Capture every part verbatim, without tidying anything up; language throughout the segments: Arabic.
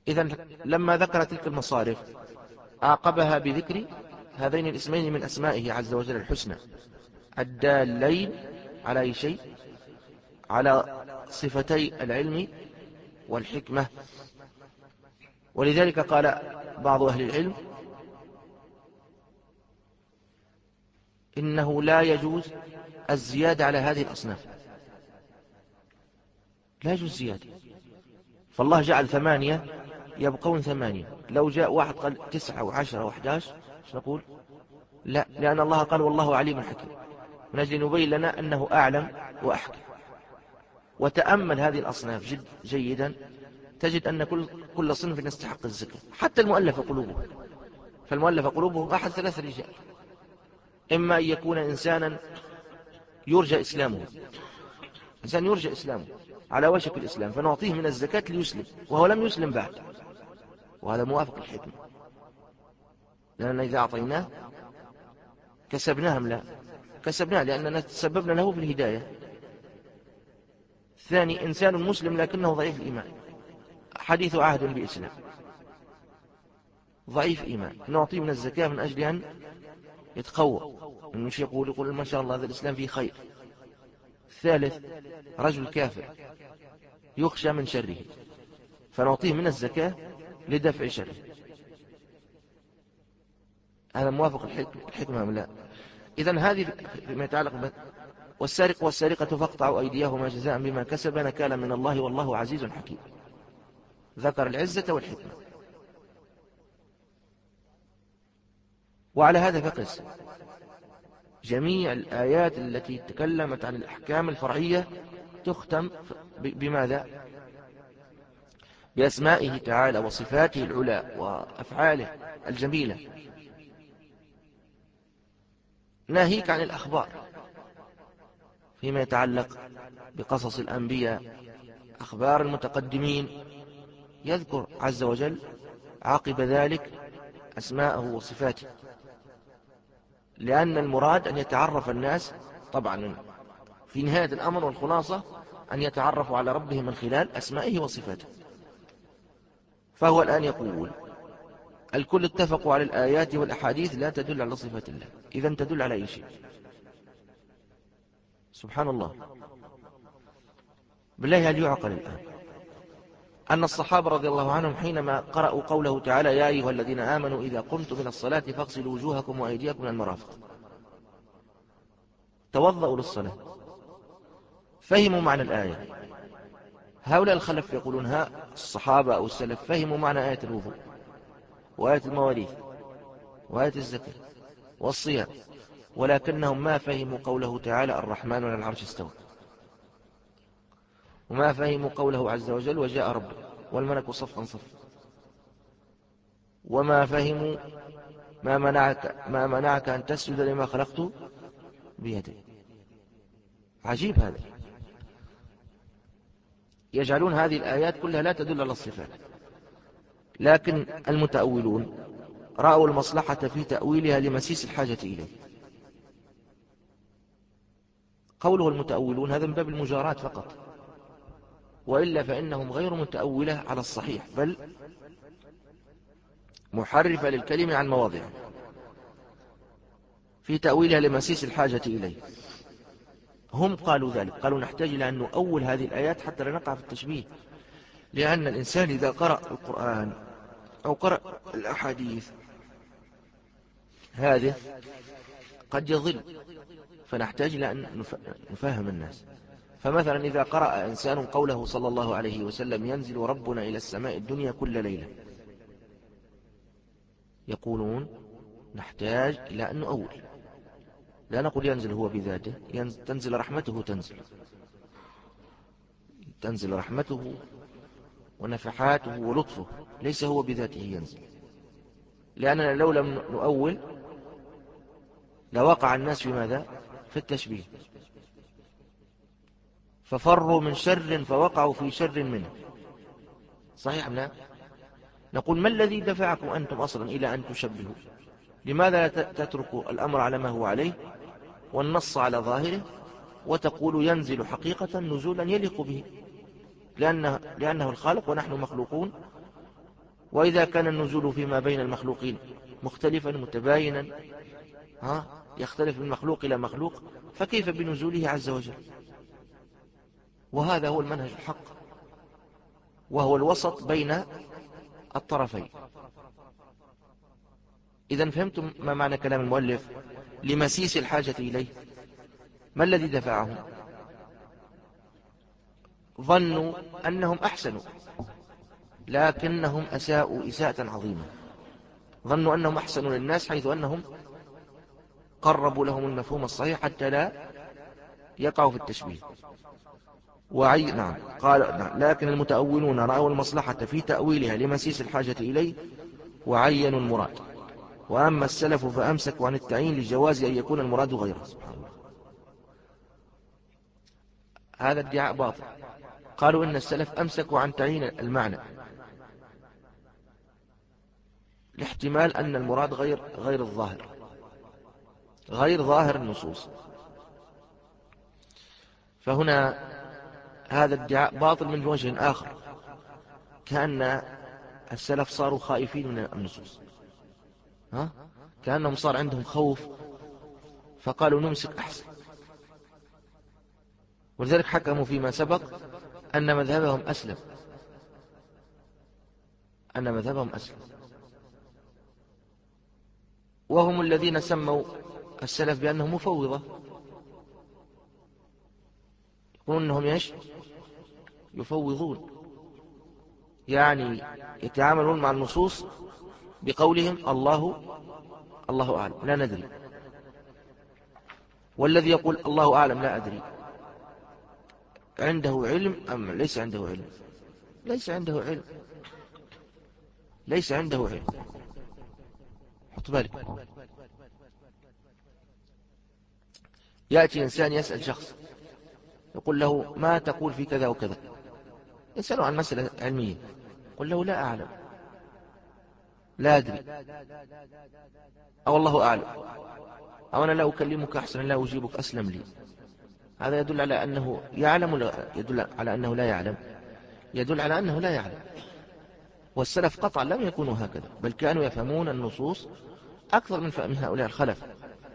إذن لما ذكر تلك المصارف عاقبها بذكر هذين الاسمين من أسمائه عز وجل الحسنى الدالين على أي شيء؟ على صفتي العلم والحكمة. ولذلك قال بعض أهل العلم إنه لا يجوز الزيادة على هذه الأصناف، لا يجوز زيادة. فالله جعل ثمانية يبقون ثمانية، لو جاء واحد قال تسعة وعشرة وحداش نقول لا، لأن الله قال والله عليم حكيم، من أجل نبين لنا أنه أعلم وأحكم. وتأمل هذه الأصناف جد جيدا، تجد أن كل, كل صنف يستحق الذكر، حتى المؤلف قلوبه. فالمؤلف قلوبه أحد ثلاث رجال: إما أن يكون إنسانا يرجى إسلامه، إنسان يرجى إسلامه على وشك الإسلام فنعطيه من الزكاة ليسلم وهو لم يسلم بعد، وهذا موافق الحكمة، لأننا إذا أعطيناه كسبناه أم لا؟ كسبناه، لأننا تسببنا له في الهداية. ثاني، إنسان مسلم لكنه ضعيف الإيمان، حديث عهد بإسلام، ضعيف إيمان، نعطيه من الزكاة من أجل أن يتقوى، مش يقول يقول ما شاء الله هذا الإسلام فيه خير. ثالث، رجل كافر يخشى من شره فنعطيه من الزكاة لدفع شره. هذا موافق الحكمة أم لا؟ إذن هذه فيما يتعلق والسارق والسارقة فاقطعوا أيديهما جزاء بما كسب نكالا من الله والله عزيز حكيم. ذكر العزة والحكمة. وعلى هذا فقس جميع الآيات التي تكلمت عن الأحكام الفرعية تختم بماذا؟ بأسمائه تعالى وصفاته العلى وأفعاله الجميلة، ناهيك عن الأخبار فيما يتعلق بقصص الأنبياء، أخبار المتقدمين، يذكر عز وجل عقب ذلك أسماءه وصفاته، لأن المراد أن يتعرف الناس طبعا في نهاية الأمر والخلاصة أن يتعرفوا على ربهم من خلال أسمائه وصفاته. فهو الآن يقول الكل اتفقوا على الآيات والأحاديث لا تدل على صفات الله، إذن تدل على أي شيء؟ سبحان الله. بالله هل يعقل الآن أن الصحابة رضي الله عنهم حينما قرأوا قوله تعالى يا أيها الذين آمنوا إذا قمتم من الصلاة فاغسلوا وجوهكم وأيديكم من المرافق، توضأوا للصلاة، فهموا معنى الآية؟ هؤلاء الخلف يقولون ها الصحابة أو السلف فهموا معنى آية الوضوء وآية المواريث وآية الزكاة والصيام، ولكنهم ما فهموا قوله تعالى الرحمن على العرش استوى، وما فهموا قوله عز وجل وجاء ربك والملك صفا صفا، وما فهموا ما منعك, ما منعك أن تسجد لما خلقت بيدي. عجيب هذا، يجعلون هذه الآيات كلها لا تدل على الصفات. لكن المتأولون رأوا المصلحة في تأويلها لمسيس الحاجة إليه. قوله المتأولون هذا من باب المجارات فقط، وإلا فإنهم غير متأولة على الصحيح، بل محرفة للكلمة عن مواضعه في تأويلها لمسيس الحاجة إليه. هم قالوا ذلك، قالوا نحتاج إلى أن نؤول هذه الآيات حتى لا نقع في التشبيه، لأن الإنسان إذا قرأ القرآن أو قرأ الأحاديث هذه قد يضل، فنحتاج إلى أن نفهم الناس. فمثلا إذا قرأ إنسان قوله صلى الله عليه وسلم ينزل ربنا إلى السماء الدنيا كل ليلة، يقولون نحتاج إلى أن نؤول، لا نقول ينزل هو بذاته، تنزل رحمته، تنزل تنزل رحمته ونفحاته ولطفه، ليس هو بذاته ينزل، لأننا لو لم نؤول لوقع الناس في ماذا؟ في التشبيه، ففروا من شر فوقعوا في شر منه. صحيح لا؟ نقول ما الذي دفعكم أنتم أصلا إلى أن تشبهوا؟ لماذا تتركوا الأمر على ما هو عليه والنص على ظاهره وتقول ينزل حقيقة نزولا يليق به، لأنه, لأنه الخالق ونحن مخلوقون، وإذا كان النزول فيما بين المخلوقين مختلفا متباينا، ها يختلف من مخلوق إلى مخلوق، فكيف بنزوله عز وجل؟ وهذا هو المنهج الحق، وهو الوسط بين الطرفين. إذن فهمتم ما معنى كلام المؤلف لمسيس الحاجة إليه؟ ما الذي دفعهم؟ ظنوا أنهم أحسنوا، لكنهم أساءوا إساءة عظيمة. ظنوا أنهم أحسنوا للناس، حيث أنهم قربوا لهم المفهوم الصحيح حتى لا يقعوا في التشبيه. وعي نعم قال نعم. لكن المتأولون رأوا المصلحة في تأويلها لمسيس الحاجة إليه وعينوا المراد، وأما السلف فأمسكوا عن التعيين لجواز أن يكون المراد غيره. سبحان الله، هذا ادعاء باطل. قالوا إن السلف أمسكوا عن تعيين المعنى لاحتمال أن المراد غير غير الظاهر، غير ظاهر النصوص. فهنا هذا ادعاء باطل من وجه آخر، كأن السلف صاروا خائفين من النصوص، ها؟ كأنهم صار عندهم خوف فقالوا نمسك أحسن. ولذلك حكموا فيما سبق أن مذهبهم أسلم، أن مذهبهم أسلم، وهم الذين سموا السلف بأنهم مفوضة، يقولون أنهم يش يفوضون، يعني يتعاملون مع النصوص بقولهم الله الله أعلم لا ندري، والذي يقول الله أعلم لا أدري عنده علم أم ليس عنده علم؟ ليس عنده علم، ليس عنده علم. حط بالك، يأتي إنسان يسأل شخص يقول له ما تقول في كذا وكذا، يسأله عن مسألة علمية، يقول له لا أعلم لا أدري أو الله أعلم أو أنا لا أكلمك أحسن لا أجيبك أسلم لي. هذا يدل على أنه يعلم ولا يدل على أنه لا يعلم؟ يدل على أنه لا يعلم. والسلف قطعا لم يكونوا هكذا، بل كانوا يفهمون النصوص أكثر من فهم هؤلاء الخلف.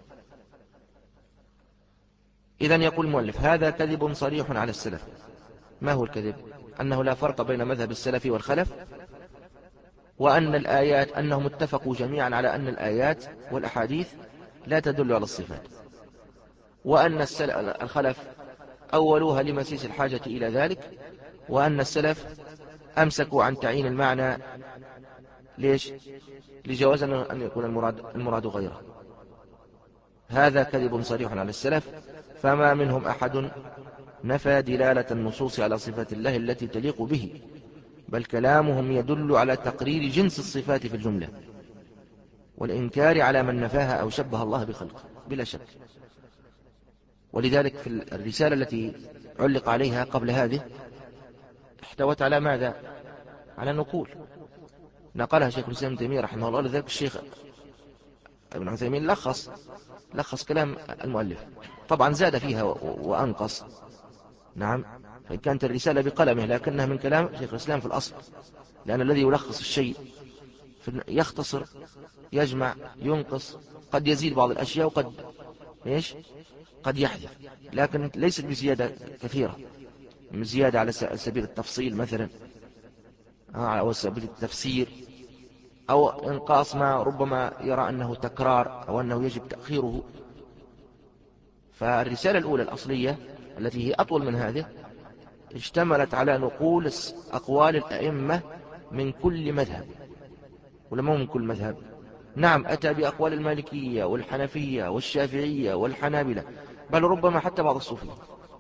إذن يقول المؤلف هذا كذب صريح على السلف. ما هو الكذب؟ أنه لا فرق بين مذهب السلف والخلف، وأن الآيات أنهم اتفقوا جميعا على أن الآيات والأحاديث لا تدل على الصفات، وأن الخلف أولوها لمسيس الحاجة إلى ذلك، وأن السلف أمسكوا عن تعيين المعنى ليش؟ لجواز أن يكون المراد, المراد غيره. هذا كذب صريح على السلف، فما منهم أحد نفى دلالة النصوص على صفات الله التي تليق به، بل كلامهم يدل على تقرير جنس الصفات في الجملة، والإنكار على من نفاها أو شبه الله بخلقه بلا شك. ولذلك في الرسالة التي علق عليها قبل هذه احتوت على ماذا؟ على نقول نقلها شيخ الإسلام ابن تيمية رحمه الله. لذلك الشيخ ابن عثيمين لخص لخص كلام المؤلف، طبعا زاد فيها وأنقص، نعم، فكانت الرسالة بقلمه لكنها من كلام شيخ الإسلام في الأصل، لأن الذي يلخص الشيء يختصر يجمع ينقص، قد يزيد بعض الأشياء وقد إيش قد يحذف، لكن ليست بزيادة كثيرة، من زيادة على سبيل التفصيل مثلا أو سبيل التفسير، أو إنقاص ما ربما يرى أنه تكرار أو أنه يجب تأخيره. فالرسالة الأولى الأصلية التي هي أطول من هذه اشتملت على نقول أقوال الأئمة من كل مذهب، ولما من كل مذهب، نعم، أتى بأقوال المالكية والحنفية والشافعية والحنابلة، بل ربما حتى بعض الصوفية،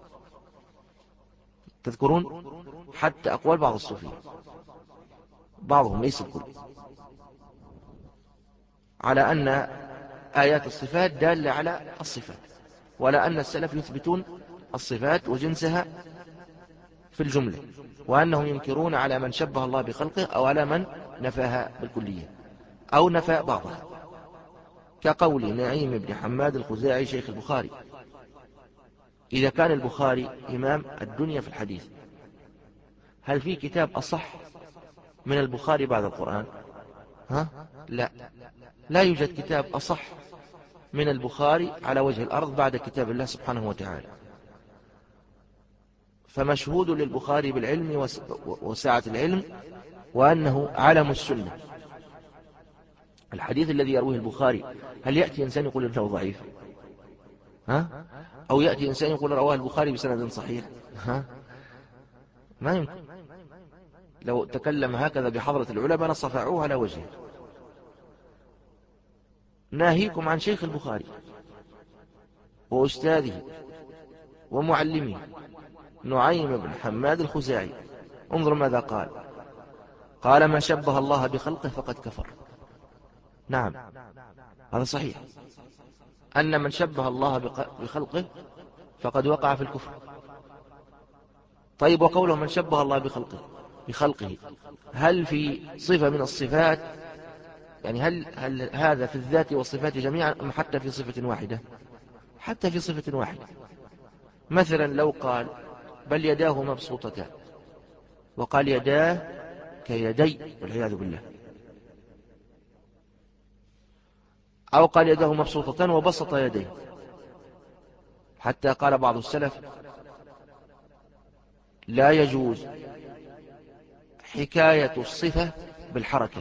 تذكرون حتى أقوال بعض الصوفية، بعضهم ليس الكل، على أن آيات الصفات دالة على الصفات، ولا أن السلف يثبتون الصفات وجنسها في الجملة، وأنهم ينكرون على من شبه الله بخلقه أو على من نفاها بالكلية أو نفى بعضها، كقول نعيم بن حماد الخزاعي شيخ البخاري: إذا كان البخاري إمام الدنيا في الحديث، هل في كتاب أصح من البخاري بعد القرآن؟ ها؟ لا، لا يوجد كتاب أصح من البخاري على وجه الأرض بعد كتاب الله سبحانه وتعالى. فمشهود للبخاري بالعلم وسعة العلم، وأنه علم السنة. الحديث الذي يرويه البخاري، هل يأتي إنسان يقول إنه ضعيف؟ ها؟ أو يأتي إنسان يقول رواه البخاري بسند صحيح؟ ها؟ ما يمكن. لو تكلم هكذا بحضرة العلماء لصفعوه على وجهه. ناهيكم عن شيخ البخاري وأستاذه ومعلمه نعيم بن حماد الخزاعي، انظر ماذا قال. قال: من شبه الله بخلقه فقد كفر. نعم، هذا صحيح، أن من شبه الله بخلقه فقد وقع في الكفر. طيب، وقوله من شبه الله بخلقه بخلقه هل في صفة من الصفات؟ يعني هل, هل هذا في الذات والصفات جميعا أم حتى في صفة واحدة؟ حتى في صفة واحدة. مثلا لو قال بل يداه مبسوطتان، وقال يداه كيدي والعياذ بالله، أو قال يداه مبسوطتان وبسط يديه، حتى قال بعض السلف لا يجوز حكاية الصفة بالحركة،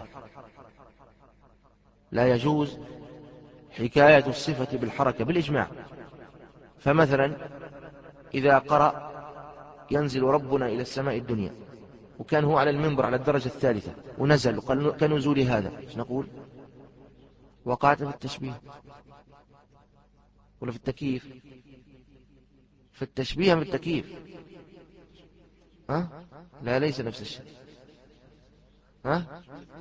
لا يجوز حكاية الصفة بالحركة بالإجماع. فمثلا إذا قرأ ينزل ربنا إلى السماء الدنيا، وكان هو على المنبر على الدرجة الثالثة ونزل وقال كنزول هذا، ايش نقول؟ وقعت في التشبيه ولا في التكييف؟ في التشبيه في التكييف. ها؟ لا، ليس نفس الشيء. ها؟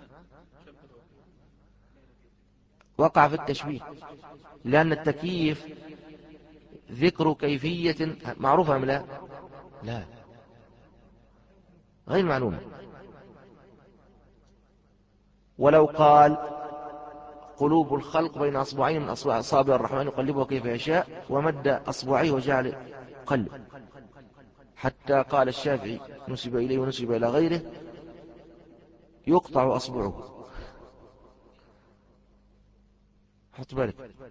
وقع في التشبيه، لأن التكييف ذكر كيفية معروفة أم لا؟ لا، غير معلومة. ولو قال قلوب الخلق بين أصبعين من أصابع الرحمن يقلبها كيف يشاء، ومد أصبعيه وجعل قلب، حتى قال الشافعي نسب إليه ونسب إلى غيره يقطع أصبعه. حط بالك.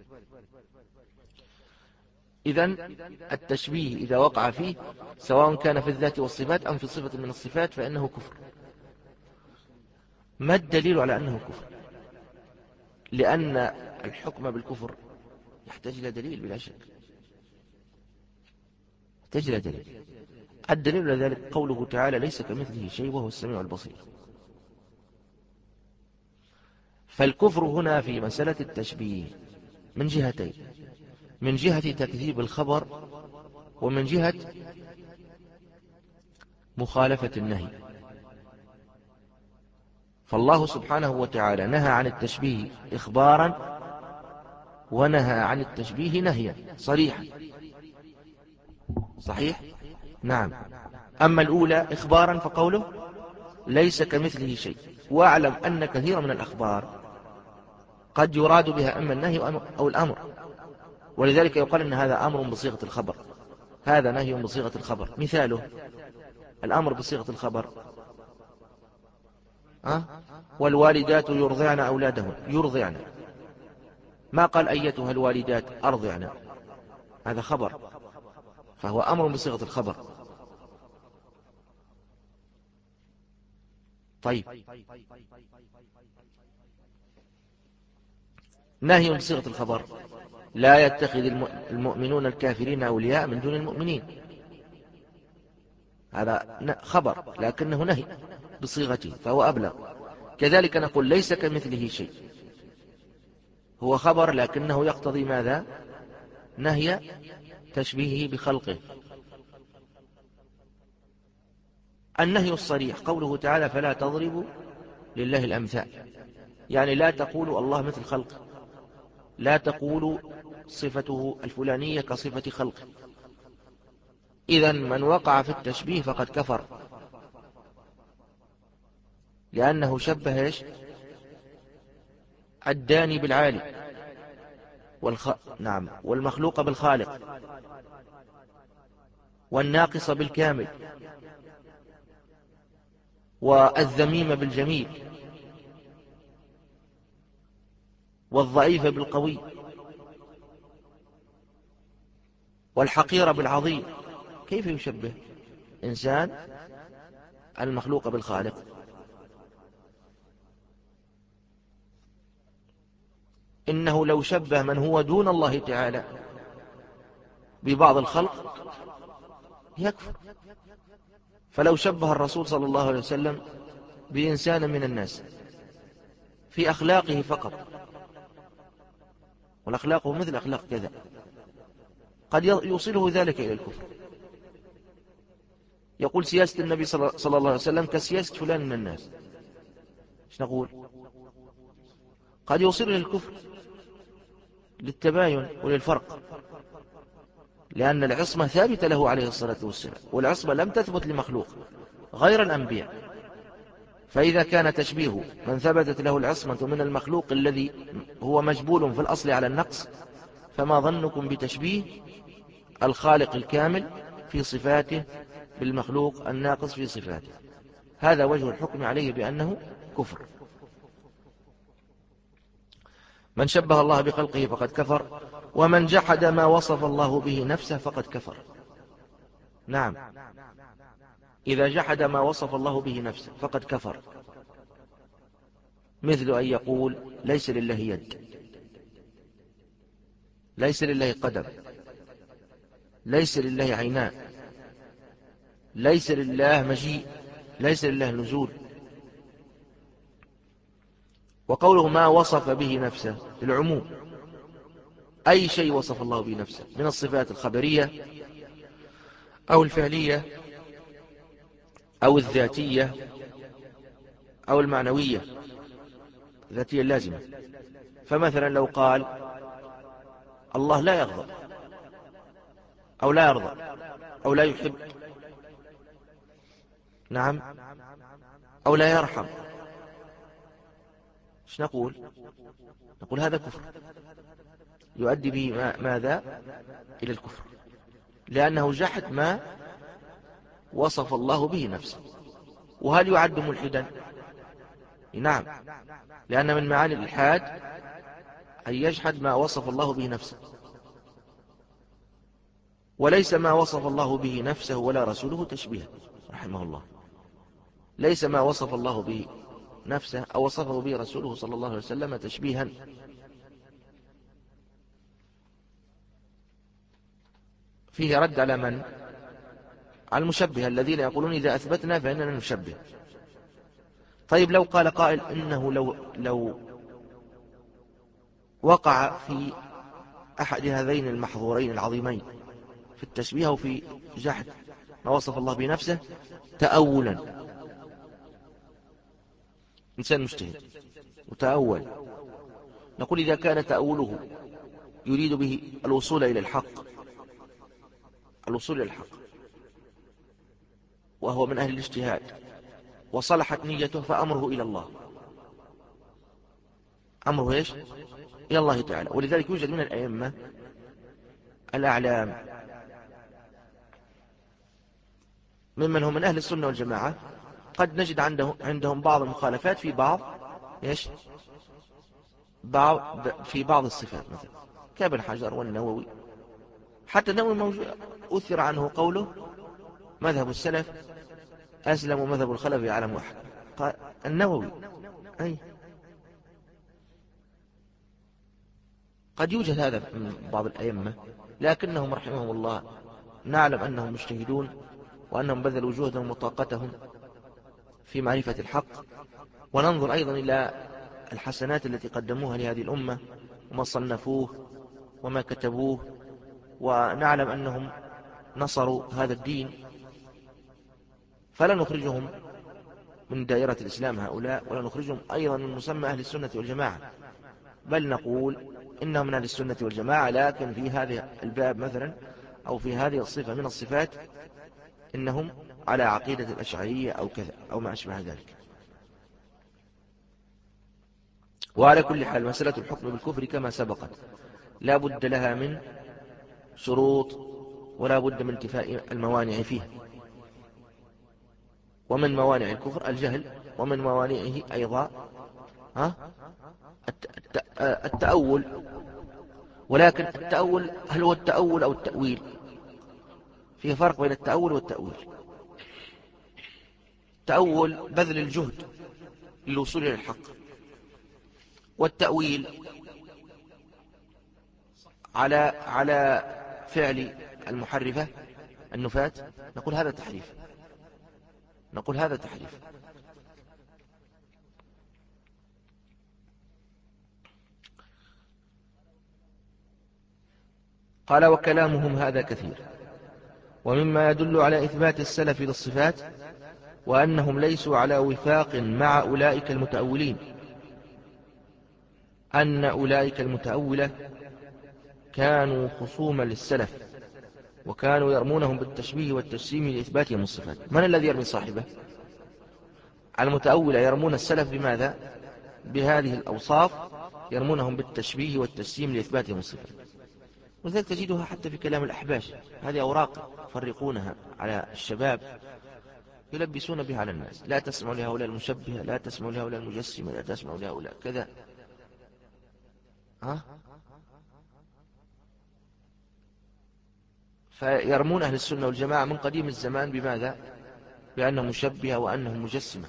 إذن التشبيه إذا وقع فيه سواء كان في الذات والصفات أم في صفة من الصفات فإنه كفر. ما الدليل على أنه كفر؟ لأن الحكم بالكفر يحتاج إلى دليل بلا شك، يحتاج إلى دليل. الدليل على ذلك قوله تعالى ليس كمثله شيء وهو السميع البصير. فالكفر هنا في مسألة التشبيه من جهتين: من جهة تكذيب الخبر، ومن جهة مخالفة النهي. فالله سبحانه وتعالى نهى عن التشبيه إخبارا، ونهى عن التشبيه نهيا صريحا. صحيح؟ نعم. أما الأولى إخبارا فقوله ليس كمثله شيء، واعلم أن كثيرا من الأخبار قد يراد بها أما النهي أو الأمر، ولذلك يقال أن هذا أمر بصيغة الخبر، هذا نهي بصيغة الخبر. مثاله الأمر بصيغة الخبر: أه؟ والوالدات يرضعن أولادهن، يرضعن، ما قال أيتها الوالدات أرضعن، هذا خبر، فهو أمر بصيغة الخبر. طيب، نهي بصيغة الخبر: لا يتخذ المؤمنون الكافرين أولياء من دون المؤمنين، هذا خبر لكنه نهي بصيغته فهو أبلغ. كذلك نقول ليس كمثله شيء، هو خبر لكنه يقتضي ماذا؟ نهي تشبيهه بخلقه. النهي الصريح قوله تعالى فلا تضربوا لله الأمثال، يعني لا تقولوا الله مثل خلقه، لا تقولوا صفته الفلانية كصفة خلقه. إذن من وقع في التشبيه فقد كفر، لأنه شبه إيش؟ الداني بالعالي والخ... نعم والمخلوق بالخالق والناقص بالكامل. والذميم بالجميل، والضعيف بالقوي، والحقير بالعظيم. كيف يشبه إنسان المخلوق بالخالق؟ إنه لو شبه من هو دون الله تعالى ببعض الخلق يكفر. فلو شبه الرسول صلى الله عليه وسلم بإنسان من الناس في أخلاقه فقط، والأخلاق مثل أخلاق كذا، قد يوصله ذلك إلى الكفر. يقول سياسة النبي صلى الله عليه وسلم كسياسة فلان من الناس، ايش نقول؟ قد يوصله إلى الكفر للتباين وللفرق، لأن العصمة ثابتة له عليه الصلاة والسلام، والعصمة لم تثبت لمخلوق غير الأنبياء. فإذا كان تشبيه من ثبتت له العصمة من المخلوق الذي هو مجبول في الأصل على النقص، فما ظنكم بتشبيه الخالق الكامل في صفاته بالمخلوق الناقص في صفاته؟ هذا وجه الحكم عليه بأنه كفر. من شبه الله بخلقه فقد كفر، ومن جحد ما وصف الله به نفسه فقد كفر. نعم، إذا جحد ما وصف الله به نفسه فقد كفر، مثل أن يقول ليس لله يد، ليس لله قدم، ليس لله عينان، ليس لله مجيء، ليس لله نزول. وقوله ما وصف به نفسه العموم، أي شيء وصف الله به نفسه من الصفات الخبرية أو الفعلية أو الذاتية أو المعنوية، ذاتية اللازمة. فمثلا لو قال الله لا يغضب أو لا يرضى أو لا يحب، نعم، أو لا يرحم، ايش نقول؟ نقول هذا كفر، يؤدي به ماذا؟ إلى الكفر، لأنه جحد ما وصف الله به نفسه. وهل يعد ملحدا؟ نعم، لأن من معاني الإلحاد أن يجحد ما وصف الله به نفسه، وليس ما وصف الله به نفسه ولا رسوله تشبيها رحمه الله. ليس ما وصف الله به نفسه أو وصفه به رسوله صلى الله عليه وسلم تشبيها. فيه رد على من؟ على المشبه الذين يقولون إذا أثبتنا فإننا نشبه. طيب لو قال قائل إنه لو, لو وقع في أحد هذين المحظورين العظيمين في التشبيه أو في جحد ما وصف الله بنفسه تأولا، إنسان مجتهد وتأول، نقول إذا كان تأوله يريد به الوصول إلى الحق، الوصول إلى الحق وهو من أهل الاجتهاد وصلحت نيته، فأمره إلى الله، أمره إيش؟ إلى الله تعالى. ولذلك يوجد من الأئمة الأعلام ممن هم من أهل السنة والجماعة قد نجد عندهم, عندهم بعض المخالفات في بعض إيش؟ بعض في بعض الصفات، مثلا كابن حجر والنووي. حتى النووي موجود أثر عنه قوله مذهب السلف أسلم ومذهب الخلف يعلم واحد، قال النووي. أي قد يوجد هذا من بعض الأئمة، لكنهم رحمهم الله نعلم أنهم مجتهدون وأنهم بذلوا جهدهم وطاقتهم في معرفة الحق. وننظر أيضا إلى الحسنات التي قدموها لهذه الأمة وما صنفوه وما كتبوه، ونعلم أنهم نصروا هذا الدين، فلا نخرجهم من دائرة الإسلام هؤلاء، ولا نخرجهم أيضا من مسمى أهل السنة والجماعة، بل نقول إنهم من أهل السنة والجماعة، لكن في هذا الباب مثلا أو في هذه الصفة من الصفات إنهم على عقيدة الأشعرية أو كذا أو ما أشبه ذلك. وعلى كل حال مسألة الحكم بالكفر كما سبقت لا بد لها من شروط ولا بد من انتفاء الموانع فيها. ومن موانع الكفر الجهل، ومن موانعه أيضا ها التأول. ولكن التأول هل هو التأول أو التأويل؟ فيه فرق بين التأول والتأويل. التأول بذل الجهد للوصول إلى الحق، والتأويل على على فعل المحرفة النفاة، نقول هذا تحريف، نقول هذا تحريف. قال وكلامهم هذا كثير، ومما يدل على إثبات السلف للصفات وأنهم ليسوا على وفاق مع أولئك المتأولين أن أولئك المتأولة كانوا خصوما للسلف، وكانوا يرمونهم بالتشبيه والتجسيم لإثباتهم الصفات. من الذي يرمي صاحبه؟ المتأولة يرمون السلف بماذا؟ بهذه الأوصاف، يرمونهم بالتشبيه والتجسيم لإثباتهم الصفات. وذلك تجدها حتى في كلام الأحباش، هذه أوراق يفرقونها على الشباب يلبسون بها على الناس. لا تسمعوا لهؤلاء المشبهة، لا تسمعوا لهؤلاء المجسمة، لا تسمعوا لهؤلاء كذا. ها؟ فيرمون أهل السنة والجماعة من قديم الزمان بماذا؟ بأنهم مشبهة وأنهم مجسمة.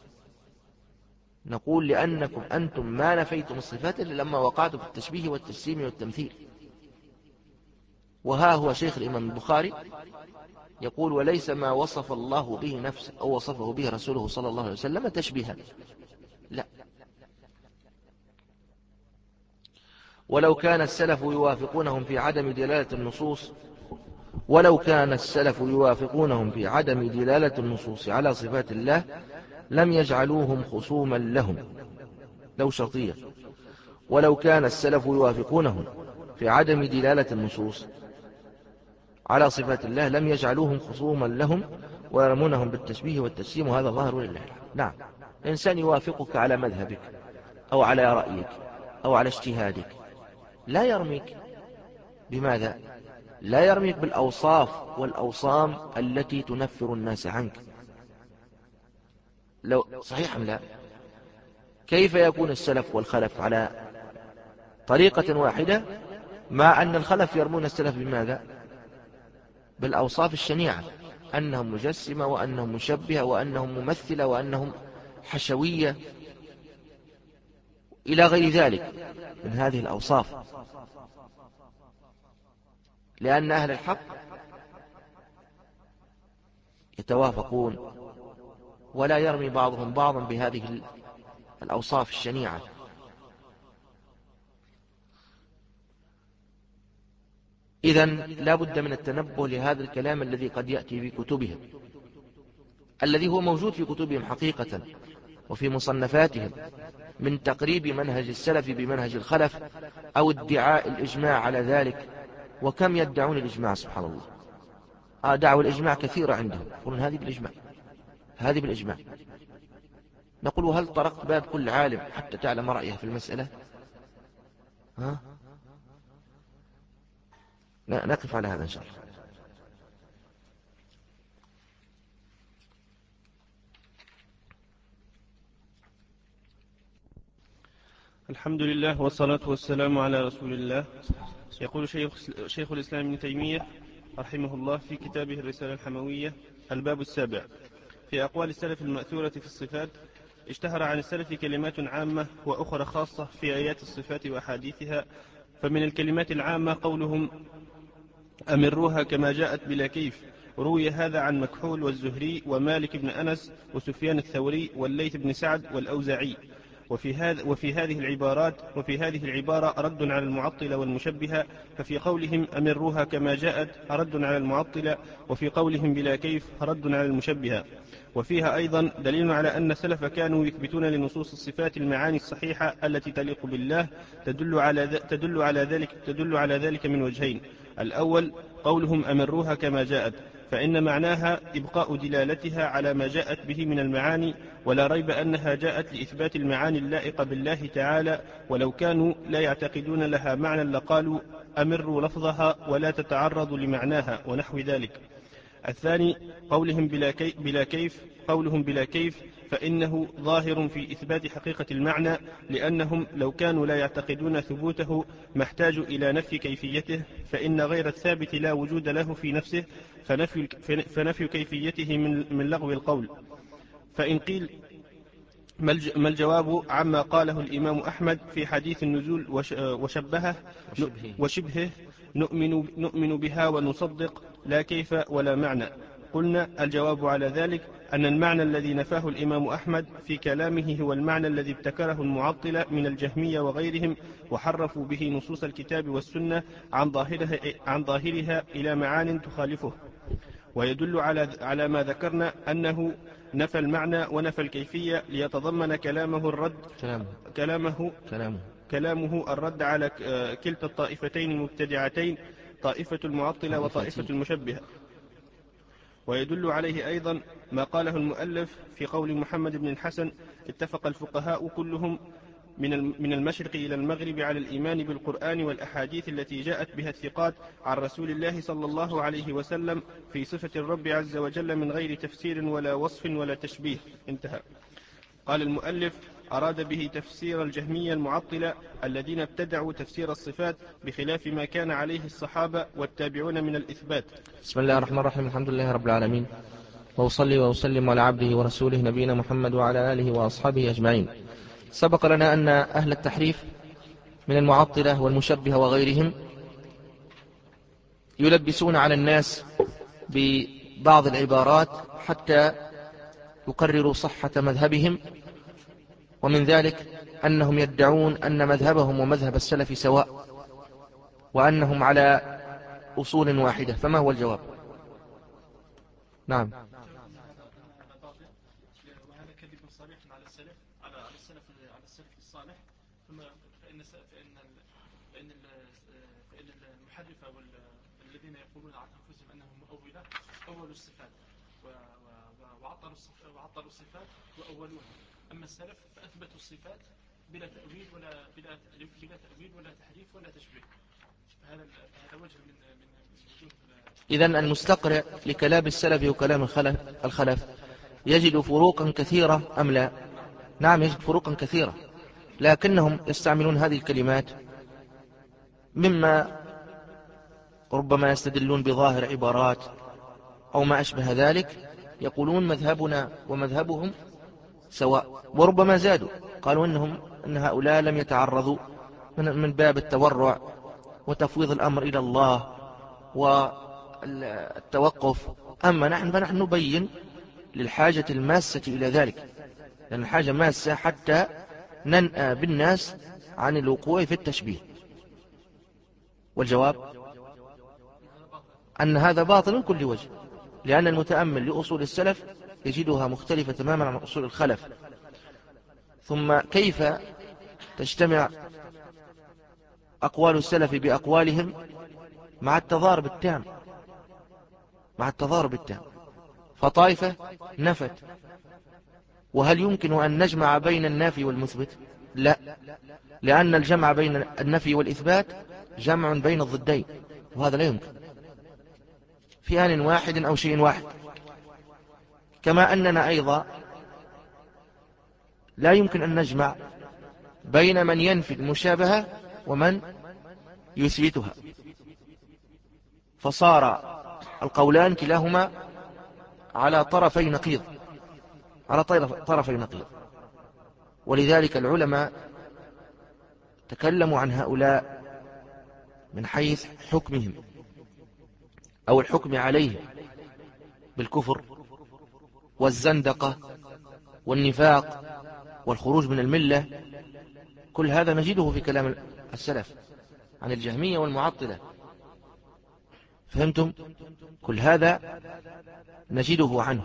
نقول لأنكم أنتم ما نفيتم الصفات إلا لما وقعتم في التشبيه والتجسيم والتمثيل. وها هو شيخ الإمام البخاري يقول وليس ما وصف الله به نفسه أو وصفه به رسوله صلى الله عليه وسلم تشبيها، لا. ولو كان السلف يوافقونهم في عدم دلالة النصوص ولو كان السلف يوافقونهم في عدم دلالة النصوص على صفات الله لم يجعلوهم خصوما لهم، لو شرطية. ولو كان السلف يوافقونهم في عدم دلالة النصوص على صفات الله لم يجعلوهم خصوما لهم ويرمونهم بالتشبيه والتجسيم، وهذا ظاهر لله. نعم، الإنسان يوافقك على مذهبك أو على رأيك أو على اجتهادك، لا يرميك بماذا؟ لا يرميك بالأوصاف والأوصام التي تنفر الناس عنك. لو صحيح أم لا؟ كيف يكون السلف والخلف على طريقة واحدة مع أن الخلف يرمون السلف بماذا؟ بالأوصاف الشنيعة، أنهم مجسمة وأنهم مشبهة وأنهم ممثلة وأنهم حشوية إلى غير ذلك من هذه الأوصاف. لأن أهل الحق يتوافقون ولا يرمي بعضهم بعضا بهذه الأوصاف الشنيعة. إذن لا بد من التنبه لهذا الكلام الذي قد يأتي في كتبهم، الذي هو موجود في كتبهم حقيقة وفي مصنفاتهم، من تقريب منهج السلف بمنهج الخلف أو ادعاء الإجماع على ذلك. وكم يدعون الإجماع سبحان الله، آه دعوة الإجماع كثيرة عندهم، يقولون هذه بالإجماع، هذه بالإجماع. نقول هل طرقت باب كل عالم حتى تعلم رأيه في المسألة؟ ها؟ لا، نقف على هذا إن شاء الله. الحمد لله والصلاة والسلام على رسول الله. يقول شيخ, شيخ الإسلام ابن تيمية رحمه الله في كتابه الرسالة الحموية الباب السابع في أقوال السلف المأثورة في الصفات. اشتهر عن السلف كلمات عامة وأخرى خاصة في آيات الصفات وأحاديثها. فمن الكلمات العامة قولهم أمروها كما جاءت بلا كيف. روي هذا عن مكحول والزهري ومالك بن أنس وسفيان الثوري والليث بن سعد والأوزاعي. وفي, هذا وفي هذه العبارات وفي هذه العبارة رد على المعطلة والمشبهة، ففي قولهم أمروها كما جاءت رد على المعطلة، وفي قولهم بلا كيف رد على المشبهة. وفيها أيضا دليل على أن السلف كانوا يثبتون لنصوص الصفات المعاني الصحيحة التي تليق بالله، تدل على, تدل على, ذلك, تدل على ذلك من وجهين. الأول قولهم أمروها كما جاءت، فإن معناها إبقاء دلالتها على ما جاءت به من المعاني، ولا ريب أنها جاءت لإثبات المعاني اللائقة بالله تعالى، ولو كانوا لا يعتقدون لها معنى لقالوا أمروا لفظها ولا تتعرض لمعناها ونحو ذلك. الثاني قولهم بلا كيف, بلا كيف قولهم بلا كيف فإنه ظاهر في إثبات حقيقة المعنى، لأنهم لو كانوا لا يعتقدون ثبوته ما احتاجوا إلى نفي كيفيته، فإن غير الثابت لا وجود له في نفسه، فنفي, فنفي كيفيته من, من لغو القول. فإن قيل ما الجواب عما قاله الإمام أحمد في حديث النزول وشبهه وشبهه نؤمن, نؤمن بها ونصدق لا كيف ولا معنى. قلنا الجواب على ذلك أن المعنى الذي نفاه الإمام أحمد في كلامه هو المعنى الذي ابتكره المعطلة من الجهمية وغيرهم، وحرفوا به نصوص الكتاب والسنة عن ظاهرها, عن ظاهرها إلى معان تخالفه. ويدل على على ما ذكرنا أنه نفى المعنى ونفى الكيفية ليتضمن كلامه الرد كلامه كلامه كلامه, كلامه الرد على كلتا الطائفتين المبتدعتين، طائفة المعطلة وطائفة المشبهة. ويدل عليه أيضا ما قاله المؤلف في قول محمد بن الحسن: اتفق الفقهاء كلهم من المشرق إلى المغرب على الإيمان بالقرآن والأحاديث التي جاءت بها الثقات عن رسول الله صلى الله عليه وسلم في صفة الرب عز وجل من غير تفسير ولا وصف ولا تشبيه. انتهى. قال المؤلف: أراد به تفسير الجهمية المعطلة الذين ابتدعوا تفسير الصفات بخلاف ما كان عليه الصحابة والتابعون من الإثبات. بسم الله الرحمن الرحيم. الحمد لله رب العالمين، وأصلي وأسلم على عبده ورسوله نبينا محمد وعلى آله وأصحابه أجمعين. سبق لنا أن أهل التحريف من المعطلة والمشبهة وغيرهم يلبسون على الناس ببعض العبارات حتى يقرروا صحة مذهبهم، ومن ذلك أنهم يدعون أن مذهبهم ومذهب السلف سواء، وأنهم على أصول واحدة. فما هو الجواب؟ نعم. وهذا كذب صريح على السلف على السلف على السلف الصالح. ثم فإن فإن فإن فإن المحرفة والذين يقولون عن أنفسهم أنهم مؤولة أولوا الصفات وعطلوا وعطلوا الصفات وأولوها. أما السلف فأثبتوا الصفات بلا تأويل ولا بلا بلا تأويل ولا تحريف ولا تشبيه. هذا هذا وجه من من وجوه. إذن المستقرئ لكلام السلف وكلام الخلف يجد فروقا كثيرة أم لا؟ نعم، يجد فروقا كثيرة، لكنهم يستعملون هذه الكلمات مما ربما يستدلون بظاهر عبارات أو ما أشبه ذلك، يقولون مذهبنا ومذهبهم سواء، وربما زادوا قالوا إنهم أن هؤلاء لم يتعرضوا من باب التورع وتفويض الأمر إلى الله والتوقف. أما نحن فنحن نبين للحاجة الماسة إلى ذلك، لأن الحاجة ماسة حتى ننأى بالناس عن الوقوع في التشبيه. والجواب أن هذا باطل من كل وجه، لأن المتأمل لأصول السلف يجدها مختلفة تماما عن أصول الخلف. ثم كيف تجتمع أقوال السلف بأقوالهم مع التضارب التام مع التضارب التام فطائفة نفت. وهل يمكن أن نجمع بين النافي والمثبت؟ لا، لأن الجمع بين النفي والإثبات جمع بين الضدين، وهذا لا يمكن في آن واحد أو شيء واحد. كما أننا أيضا لا يمكن أن نجمع بين من ينفي المشابهة ومن يثبتها، فصار القولان كلاهما على طرفي نقيض على طرفي نقيض. ولذلك العلماء تكلموا عن هؤلاء من حيث حكمهم أو الحكم عليهم بالكفر والزندقة والنفاق والخروج من الملة. كل هذا نجده في كلام السلف عن الجهمية والمعطلة. فهمتم؟ كل هذا نجده عنه.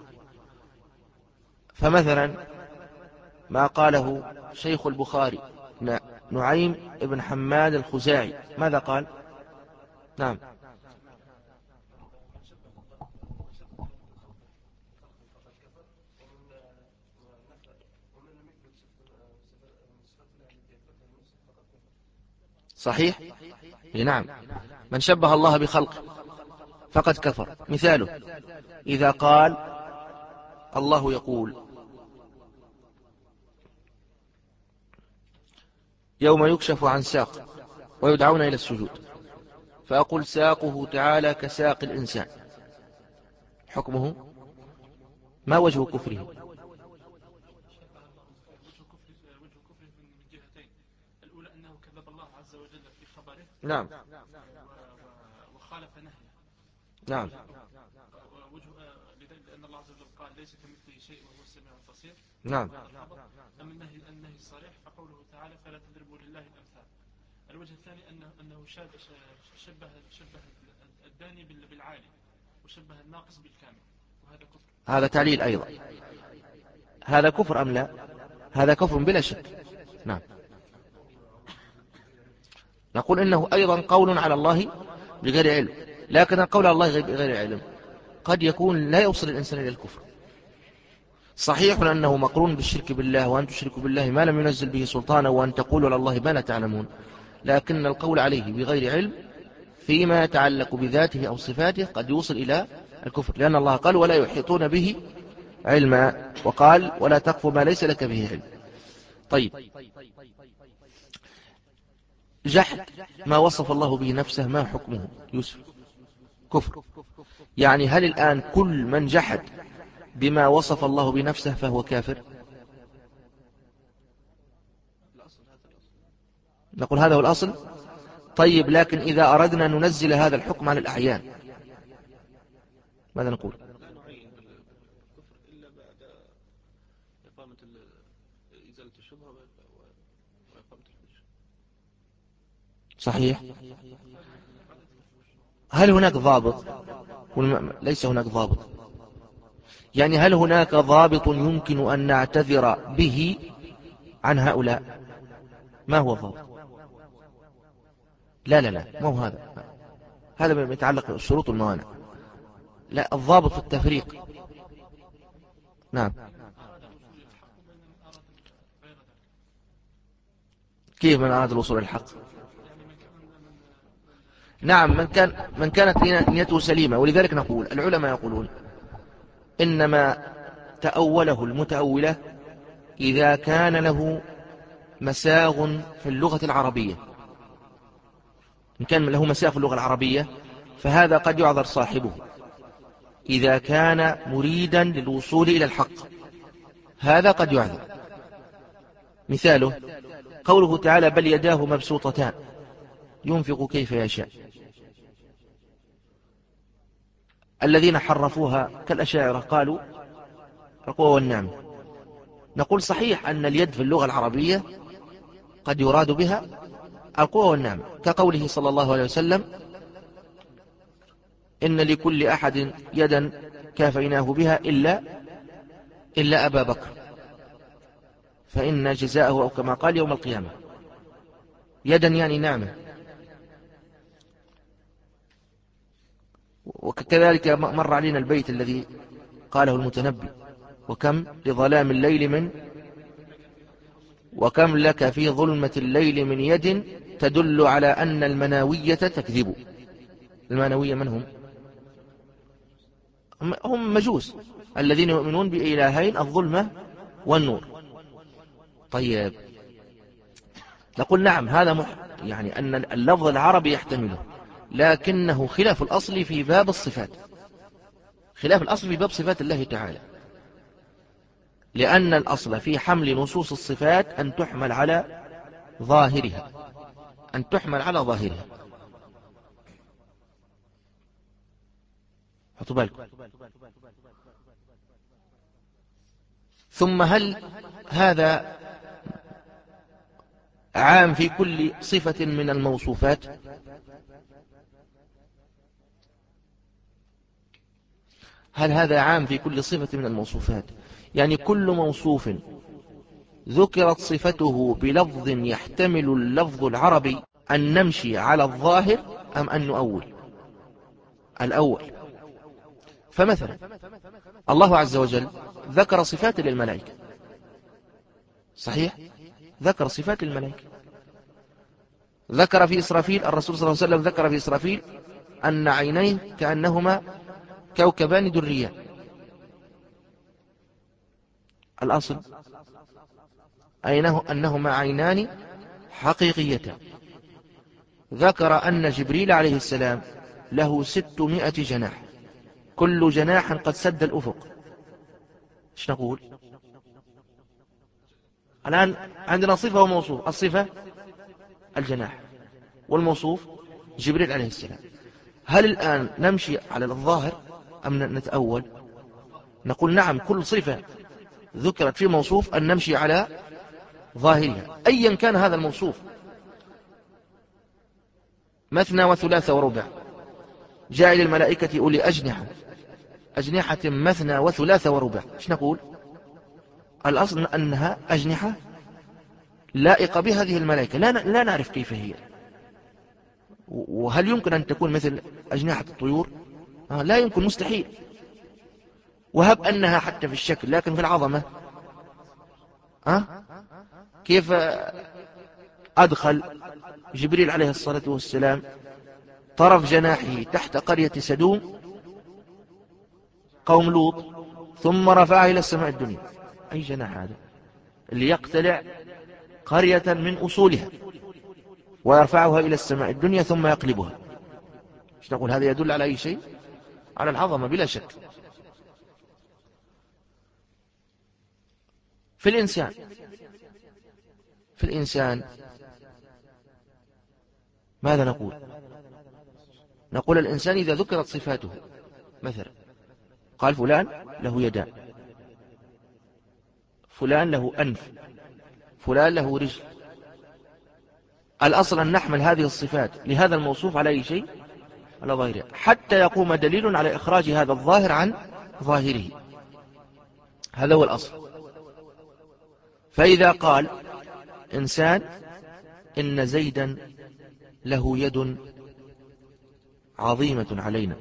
فمثلا ما قاله شيخ البخاري نعيم ابن حماد الخزاعي، ماذا قال؟ نعم. صحيح؟ نعم. من شبه الله بخلقه فقد كفر. مثاله إذا قال الله يقول يوم يكشف عن ساق ويدعون إلى السجود، فأقول ساقه تعالى كساق الإنسان، حكمه ما وجه كفره؟ وجه كفر وجه كفر من جهتين. الأولى أنه كذب الله عز وجل في خبره، نعم وخالف نهيه. نعم. وجه لأن الله عز وجل قال ليس كمثله شيء وهو السميع البصير. نعم. أما النهي النهي الصريح فقوله تعالى فلا تضربوا لله الأمثال. الوجه الثاني أنه أنه شبه شبه الداني بالعالي وشبه الناقص بالكامل، وهذا كفر. هذا تعليل أيضا. هذا كفر أم لا؟ هذا كفر بلا شك. نعم. نقول إنه أيضا قول على الله بغير علم، لكن القول على الله بغير علم قد يكون لا يوصل الإنسان إلى الكفر. صحيح أنه مقرون بالشرك بالله، وأن تشركوا بالله ما لم ينزل به سلطانا، وأن تقولوا على الله ما لا تعلمون، لكن القول عليه بغير علم فيما يتعلق بذاته أو صفاته قد يوصل إلى الكفر، لأن الله قال ولا يحيطون به علما، وقال ولا تقف ما ليس لك به علم. طيب، جحد ما وصف الله به نفسه ما حكمه يوسف؟ كفر. يعني هل الآن كل من جحد بما وصف الله بنفسه فهو كافر؟ نقول هذا هو الأصل. طيب، لكن إذا أردنا أن ننزل هذا الحكم على الأعيان ماذا نقول؟ لا نعين بالكفر إلا بعد إقامة إزالة الشبهة وإقامة الحجة. صحيح. هل هناك ضابط؟ ليس هناك ضابط. يعني هل هناك ضابط يمكن أن نعتذر به عن هؤلاء؟ ما هو الضابط؟ لا لا لا، ما هو هذا. هذا يتعلق بالشروط والموانع. لا، الضابط في التفريق. نعم. كيف من أراد الوصول إلى الحق؟ نعم، من كان من كانت نيته سليمة. ولذلك نقول العلماء يقولون إنما تأوله المتأولة إذا كان له مساغ في اللغة العربية. إن كان له مساغ في اللغة العربية فهذا قد يعذر صاحبه إذا كان مريدا للوصول إلى الحق، هذا قد يعذر. مثاله قوله تعالى بل يداه مبسوطتان ينفق كيف يشاء. الذين حرفوها كالأشاعرة قالوا القوة والنعمة. نقول صحيح أن اليد في اللغة العربية قد يراد بها القوة والنعمة، كقوله صلى الله عليه وسلم إن لكل أحد يدا كافيناه بها إلا إلا أبا بكر فإن جزاءه أو كما قال يوم القيامة. يدا يعني نعمة. وكذلك مر علينا البيت الذي قاله المتنبي وكم لظلام الليل من وكم لك في ظلمة الليل من يد تدل على أن المناوية تكذب. المناوية من هم؟ هم مجوس الذين يؤمنون بإلهين الظلمة والنور. طيب، نقول نعم هذا مح... يعني أن اللفظ العربي يحتمله، لكنه خلاف الأصل في باب الصفات، خلاف الأصل في باب صفات الله تعالى، لأن الأصل في حمل نصوص الصفات أن تحمل على ظاهرها، أن تحمل على ظاهرها. حطوا بالكم. ثم هل هذا عام في كل صفة من الموصوفات؟ هل هذا عام في كل صفة من الموصوفات؟ يعني كل موصوف ذكرت صفته بلفظ يحتمل اللفظ العربي أن نمشي على الظاهر أم أن نؤول؟ الأول. فمثلا الله عز وجل ذكر صفات للملائكة، صحيح؟ ذكر صفات الملائكة، ذكر في إسرافيل، الرسول صلى الله عليه وسلم ذكر في إسرافيل أن عينيه كأنهما كوكبان دريان. الأصل أينه أنهما عينان حقيقيتان. ذكر أن جبريل عليه السلام له ستمائة جناح، كل جناح قد سد الأفق. ايش نقول الآن؟ عندنا صفة وموصوف. الصفة الجناح، والموصوف جبريل عليه السلام. هل الآن نمشي على الظاهر أم نتأول؟ نقول نعم، كل صفة ذكرت في موصوف أن نمشي على ظاهرها أيا كان هذا الموصوف. مثنى وثلاث وربع، جاء للملائكة أولي أجنحة أجنحة مثنى وثلاث وربع. ايش نقول؟ الأصل أنها أجنحة لائقة بهذه الملائكة، لا لا نعرف كيف هي، وهل يمكن أن تكون مثل أجنحة الطيور؟ آه لا يمكن، مستحيل. وهب أنها حتى في الشكل، لكن في العظمة آه كيف أدخل جبريل عليه الصلاة والسلام طرف جناحه تحت قرية سدوم قوم لوط، ثم رفعه إلى السماء الدنيا؟ أي جناح هذا اللي يقتلع قرية من أصولها ويرفعها إلى السماء الدنيا ثم يقلبها؟ ايش نقول؟ هذا يدل على أي شيء؟ على العظمة بلا شك. في الإنسان في الإنسان ماذا نقول؟ نقول الإنسان إذا ذكرت صفاته، مثلا قال فلان له يدان، فلان له أنف، فلان له رجل، الأصل أن نحمل هذه الصفات لهذا الموصوف على أي شيء؟ على ظاهره، حتى يقوم دليل على إخراج هذا الظاهر عن ظاهره. هذا هو الأصل. فإذا قال إنسان إن زيدا له يد عظيمة علينا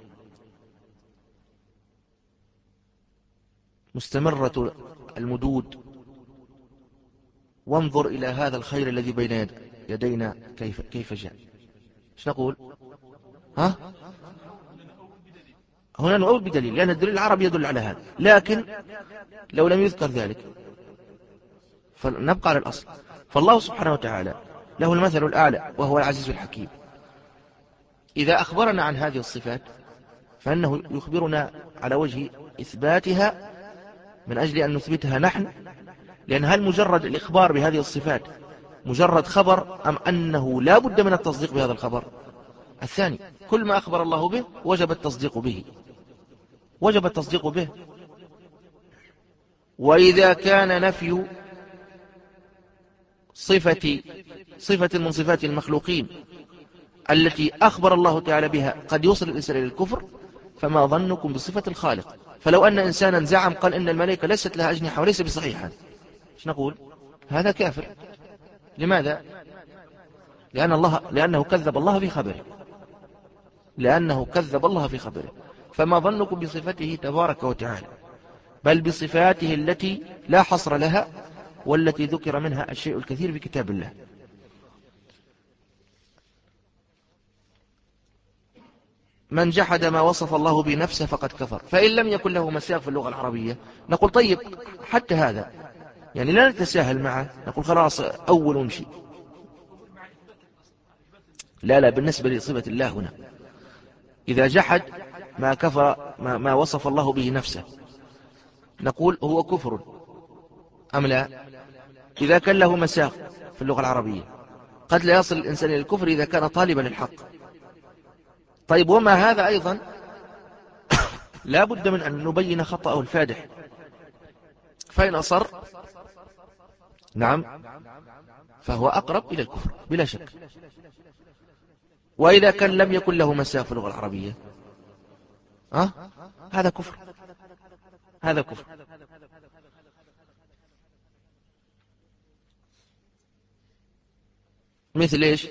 مستمرة المدود، وانظر إلى هذا الخير الذي بين يدينا كيف كيف جاء. ايش نقول؟ ها هنا نعود بدليل، لأن الدليل العربي يدل على هذا، لكن لو لم يذكر ذلك فنبقى على الأصل. فالله سبحانه وتعالى له المثل الأعلى وهو العزيز الحكيم. إذا أخبرنا عن هذه الصفات فإنه يخبرنا على وجه إثباتها من أجل أن نثبتها نحن، لأن هل مجرد الإخبار بهذه الصفات مجرد خبر، أم أنه لا بد من التصديق بهذا الخبر؟ الثاني، كل ما أخبر الله به وجب التصديق به، وجب التصديق به. وإذا كان نفي صفة صفة من صفات المخلوقين التي أخبر الله تعالى بها قد يوصل الإنسان إلى الكفر، فما ظنكم بصفة الخالق؟ فلو أن إنسانا زعم قال إن الملائكة ليست لها أجنحة وليس بصحيحا، ايش نقول؟ هذا كافر. لماذا؟ لأن الله لأنه كذب الله في خبره لأنه كذب الله في خبره. فما ظنكم بصفته تبارك وتعالى، بل بصفاته التي لا حصر لها والتي ذكر منها الشيء الكثير في كتاب الله. من جحد ما وصف الله بنفسه فقد كفر. فإن لم يكن له مساق في اللغة العربية نقول طيب حتى هذا يعني لا نتساهل معه، نقول خلاص أول ومشي. لا لا، بالنسبة لصفة الله هنا إذا جحد ما كفر ما, ما وصف الله به نفسه نقول هو كفر أم لا؟ إذا كان له مساق في اللغة العربية قد لا يصل الإنسان إلى الكفر إذا كان طالبا للحق. طيب وما هذا أيضا لا بد من أن نبين خطأه الفادح، فإن أصر نعم فهو أقرب إلى الكفر بلا شك. وإذا كان لم يكن له مساق في اللغة العربية أه؟ هذا كفر هذا كفر مثل إيش؟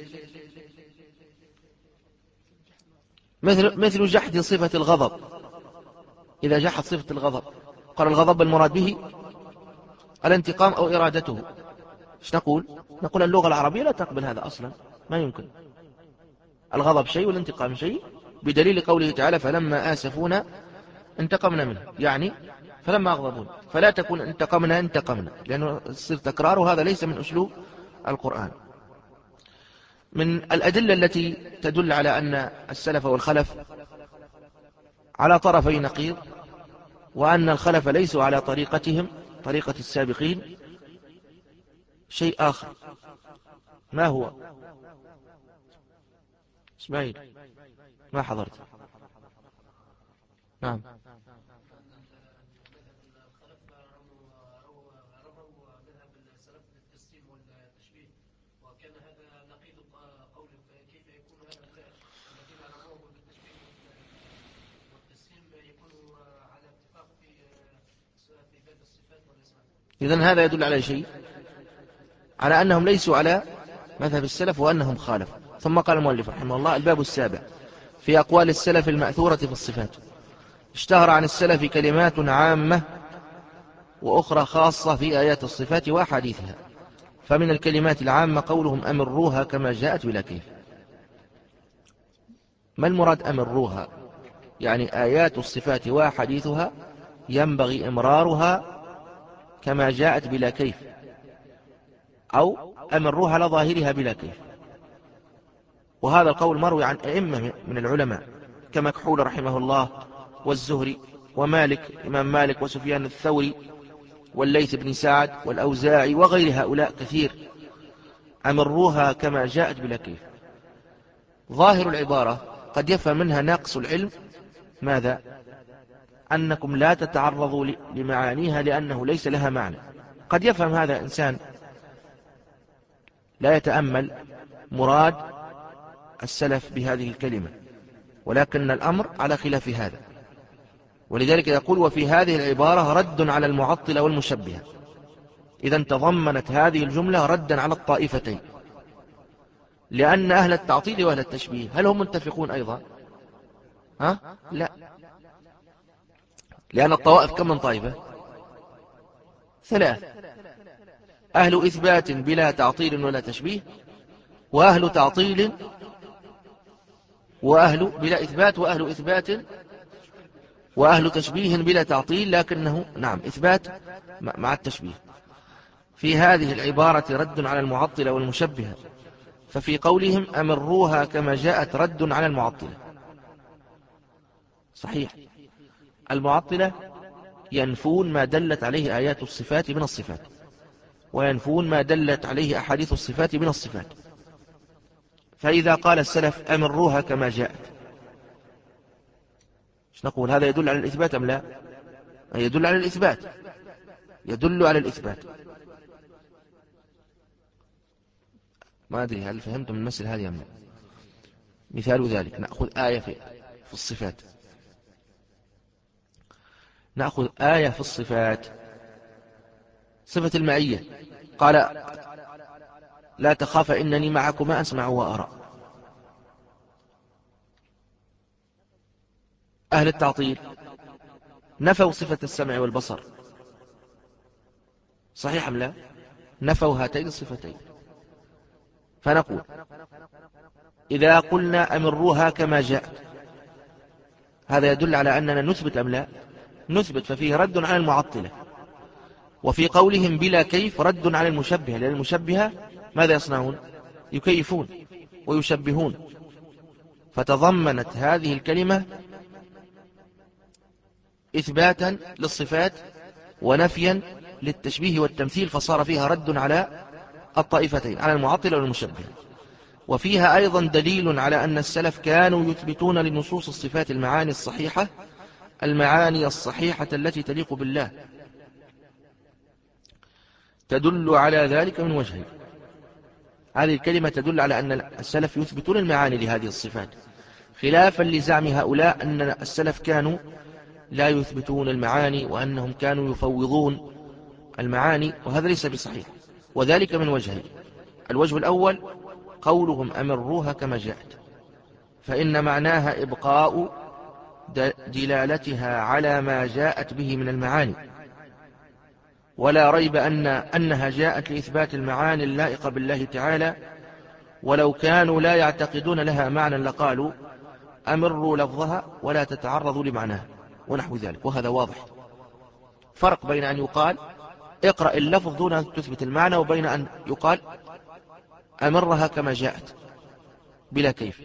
مثل مثل جحد صفة الغضب. إذا جحد صفة الغضب قال الغضب المراد به الانتقام أو إرادته، ايش نقول؟ نقول اللغة العربية لا تقبل هذا أصلا، ما يمكن. الغضب شيء والانتقام شيء بدليل قوله تعالى فلما آسفونا انتقمنا منه، يعني فلما أغضبون، فلا تكون انتقمنا انتقمنا، لأنه يصير تكرار، وهذا ليس من أسلوب القرآن. من الأدلة التي تدل على أن السلف والخلف على طرفي نقيض، وأن الخلف ليسوا على طريقتهم طريقة السابقين، شيء آخر. ما هو؟ اسماعيل ما حضرت. نعم. إذن هذا يدل على شيء، على أنهم ليسوا على مذهب السلف وأنهم خالفوا. ثم قال المؤلف رحمه الله: الباب السابع في أقوال السلف المأثورة في الصفات. اشتهر عن السلف كلمات عامة وأخرى خاصة في آيات الصفات وأحاديثها. فمن الكلمات العامة قولهم أمروها كما جاءت بلا كيف. ما المراد أمروها؟ يعني آيات الصفات وأحاديثها ينبغي إمرارها كما جاءت بلا كيف، أو أمروها على ظاهرها بلا كيف. وهذا القول مروي عن أئمة من العلماء كمكحول رحمه الله والزهري ومالك إمام مالك وسفيان الثوري والليث بن سعد والأوزاعي وغير هؤلاء كثير. أمروها كما جاءت بلا كيف. ظاهر العبارة قد يفهم منها ناقص العلم ماذا؟ أنكم لا تتعرضوا لمعانيها لأنه ليس لها معنى. قد يفهم هذا إنسان لا يتأمل مراد السلف بهذه الكلمة، ولكن الأمر على خلاف هذا. ولذلك يقول: وفي هذه العبارة رد على المعطلة والمشبهة. إذن تضمنت هذه الجملة ردا على الطائفتين، لأن أهل التعطيل وأهل التشبيه هل هم متفقون أيضا؟ ها؟ لا، لأن الطوائف كم من طائفة؟ ثلاث: أهل إثبات بلا تعطيل ولا تشبيه، وأهل تعطيل، وأهل بلا إثبات، وأهل إثبات، وأهل تشبيه بلا تعطيل لكنه نعم إثبات مع التشبيه. في هذه العبارة رد على المعطلة والمشبهة، ففي قولهم أمروها كما جاءت رد على المعطلة. صحيح، المعطلة ينفون ما دلت عليه آيات الصفات من الصفات، وينفون ما دلت عليه أحاديث الصفات من الصفات. فإذا قال السلف أمروها كما جاءت، ايش نقول؟ هذا يدل على الإثبات أم لا؟ يدل على الإثبات، يدل على الإثبات. ما أدري هل فهمتم المسألة هذه أم لا؟ مثال ذلك نأخذ آية في الصفات، نأخذ آية في الصفات، صفة المعية، قال لا تخاف إنني معكما أسمع وأرى. أهل التعطيل نفوا صفة السمع والبصر، صحيح أم لا؟ نفوا هاتين الصفتين. فنقول إذا قلنا أمروها كما جاءت، هذا يدل على أننا نثبت أم لا؟ نثبت، ففيه رد على المعطلة. وفي قولهم بلا كيف رد على المشبهة، لأن المشبهة ماذا يصنعون؟ يكيفون ويشبهون. فتضمنت هذه الكلمة إثباتا للصفات ونفيا للتشبيه والتمثيل، فصار فيها رد على الطائفتين، على المعطلة والمشبهة. وفيها أيضا دليل على أن السلف كانوا يثبتون لنصوص الصفات المعاني الصحيحة، المعاني الصحيحة التي تليق بالله، تدل على ذلك من وجهين. هذه الكلمة تدل على أن السلف يثبتون المعاني لهذه الصفات، خلافا لزعم هؤلاء أن السلف كانوا لا يثبتون المعاني، وأنهم كانوا يفوضون المعاني، وهذا ليس بصحيح. وذلك من وجهين: الوجه الأول قولهم أمروها كما جاءت، فإن معناها إبقاء دلالتها على ما جاءت به من المعاني، ولا ريب أن أنها جاءت لإثبات المعاني اللائقة بالله تعالى، ولو كانوا لا يعتقدون لها معنى لقالوا أمروا لفظها ولا تتعرضوا لمعناها ونحو ذلك. وهذا واضح. فرق بين أن يقال اقرأ اللفظ دون أن تثبت المعنى، وبين أن يقال أمرها كما جاءت بلا كيف.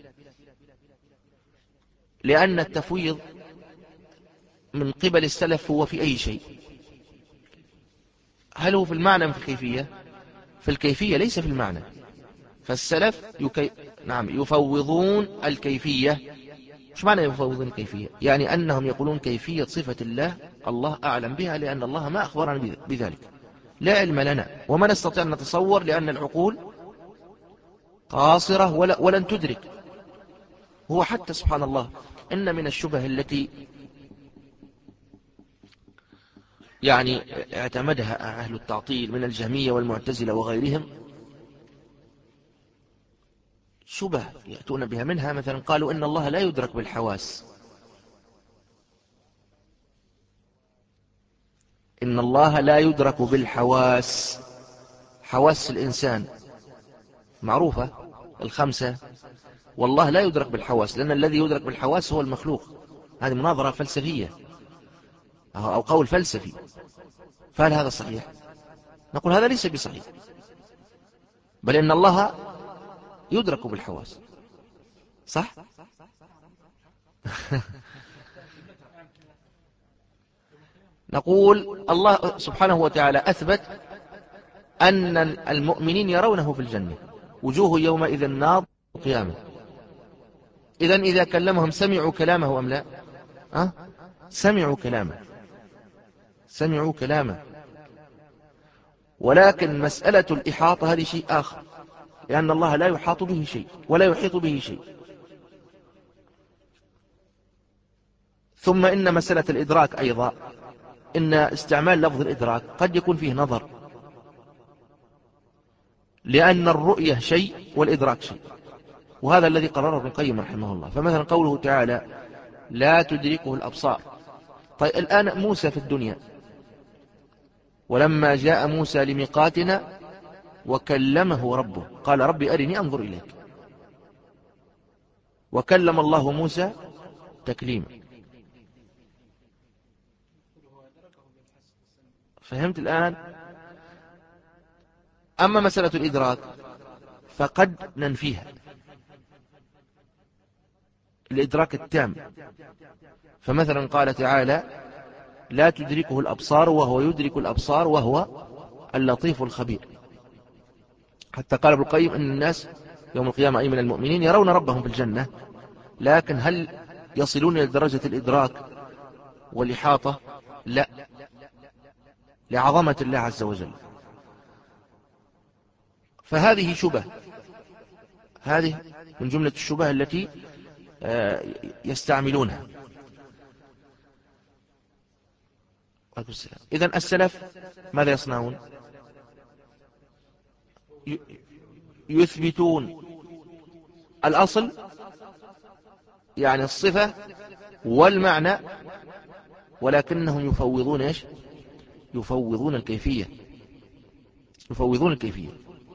لأن التفويض من قبل السلف هو في أي شيء؟ هل هو في المعنى أم في الكيفية؟ في الكيفية ليس في المعنى. فالسلف يكي... نعم يفوضون الكيفية. مش معنى يفوضون الكيفية؟ يعني أنهم يقولون كيفية صفة الله الله أعلم بها، لأن الله ما أخبرنا بذلك، لا علم لنا وما نستطيع أن نتصور، لأن العقول قاصرة ولا ولن تدرك. هو حتى سبحان الله إن من الشبه التي يعني اعتمدها أهل التعطيل من الجهمية والمعتزلة وغيرهم، شبه يأتون بها. منها مثلا قالوا إن الله لا يدرك بالحواس. إن الله لا يدرك بالحواس. حواس الإنسان معروفة الخمسة، والله لا يدرك بالحواس، لأن الذي يدرك بالحواس هو المخلوق. هذه مناظرة فلسفية أو قول فلسفي. فهل هذا صحيح؟ نقول هذا ليس بصحيح، بل إن الله يدرك بالحواس. صح؟ نقول الله سبحانه وتعالى أثبت أن المؤمنين يرونه في الجنة، وجوه يومئذ ناظرة قيامة. إذن إذا كلمهم سمعوا كلامه أم لا؟ أه؟ سمعوا كلامه، سمعوا كلامه. ولكن مسألة الإحاطة هذه شيء آخر، لأن الله لا يحاط به شيء ولا يحيط به شيء. ثم إن مسألة الإدراك أيضا، إن استعمال لفظ الإدراك قد يكون فيه نظر، لأن الرؤية شيء والإدراك شيء، وهذا الذي قرره ابن القيم رحمه الله. فمثلا قوله تعالى لا تدركه الأبصار. طيب الآن موسى في الدنيا، ولما جاء موسى لميقاتنا وكلمه ربه قال ربي أرني أنظر إليك، وكلم الله موسى تكليما. فهمت الآن؟ أما مسألة الإدراك فقد ننفيها، الإدراك التام. فمثلا قال تعالى لا تدركه الأبصار وهو يدرك الأبصار وهو اللطيف الخبير. حتى قال ابن القيم أن الناس يوم القيامة أي من المؤمنين يرون ربهم في الجنة، لكن هل يصلون إلى درجة الإدراك والإحاطة؟ لا، لعظمة الله عز وجل. فهذه شبه، هذه من جملة الشبه التي يستعملونها. إذن السلف ماذا يصنعون؟ يثبتون الأصل يعني الصفة والمعنى، ولكنهم يفوضون إيش؟ يفوضون الكيفية، يفوضون الكيفية.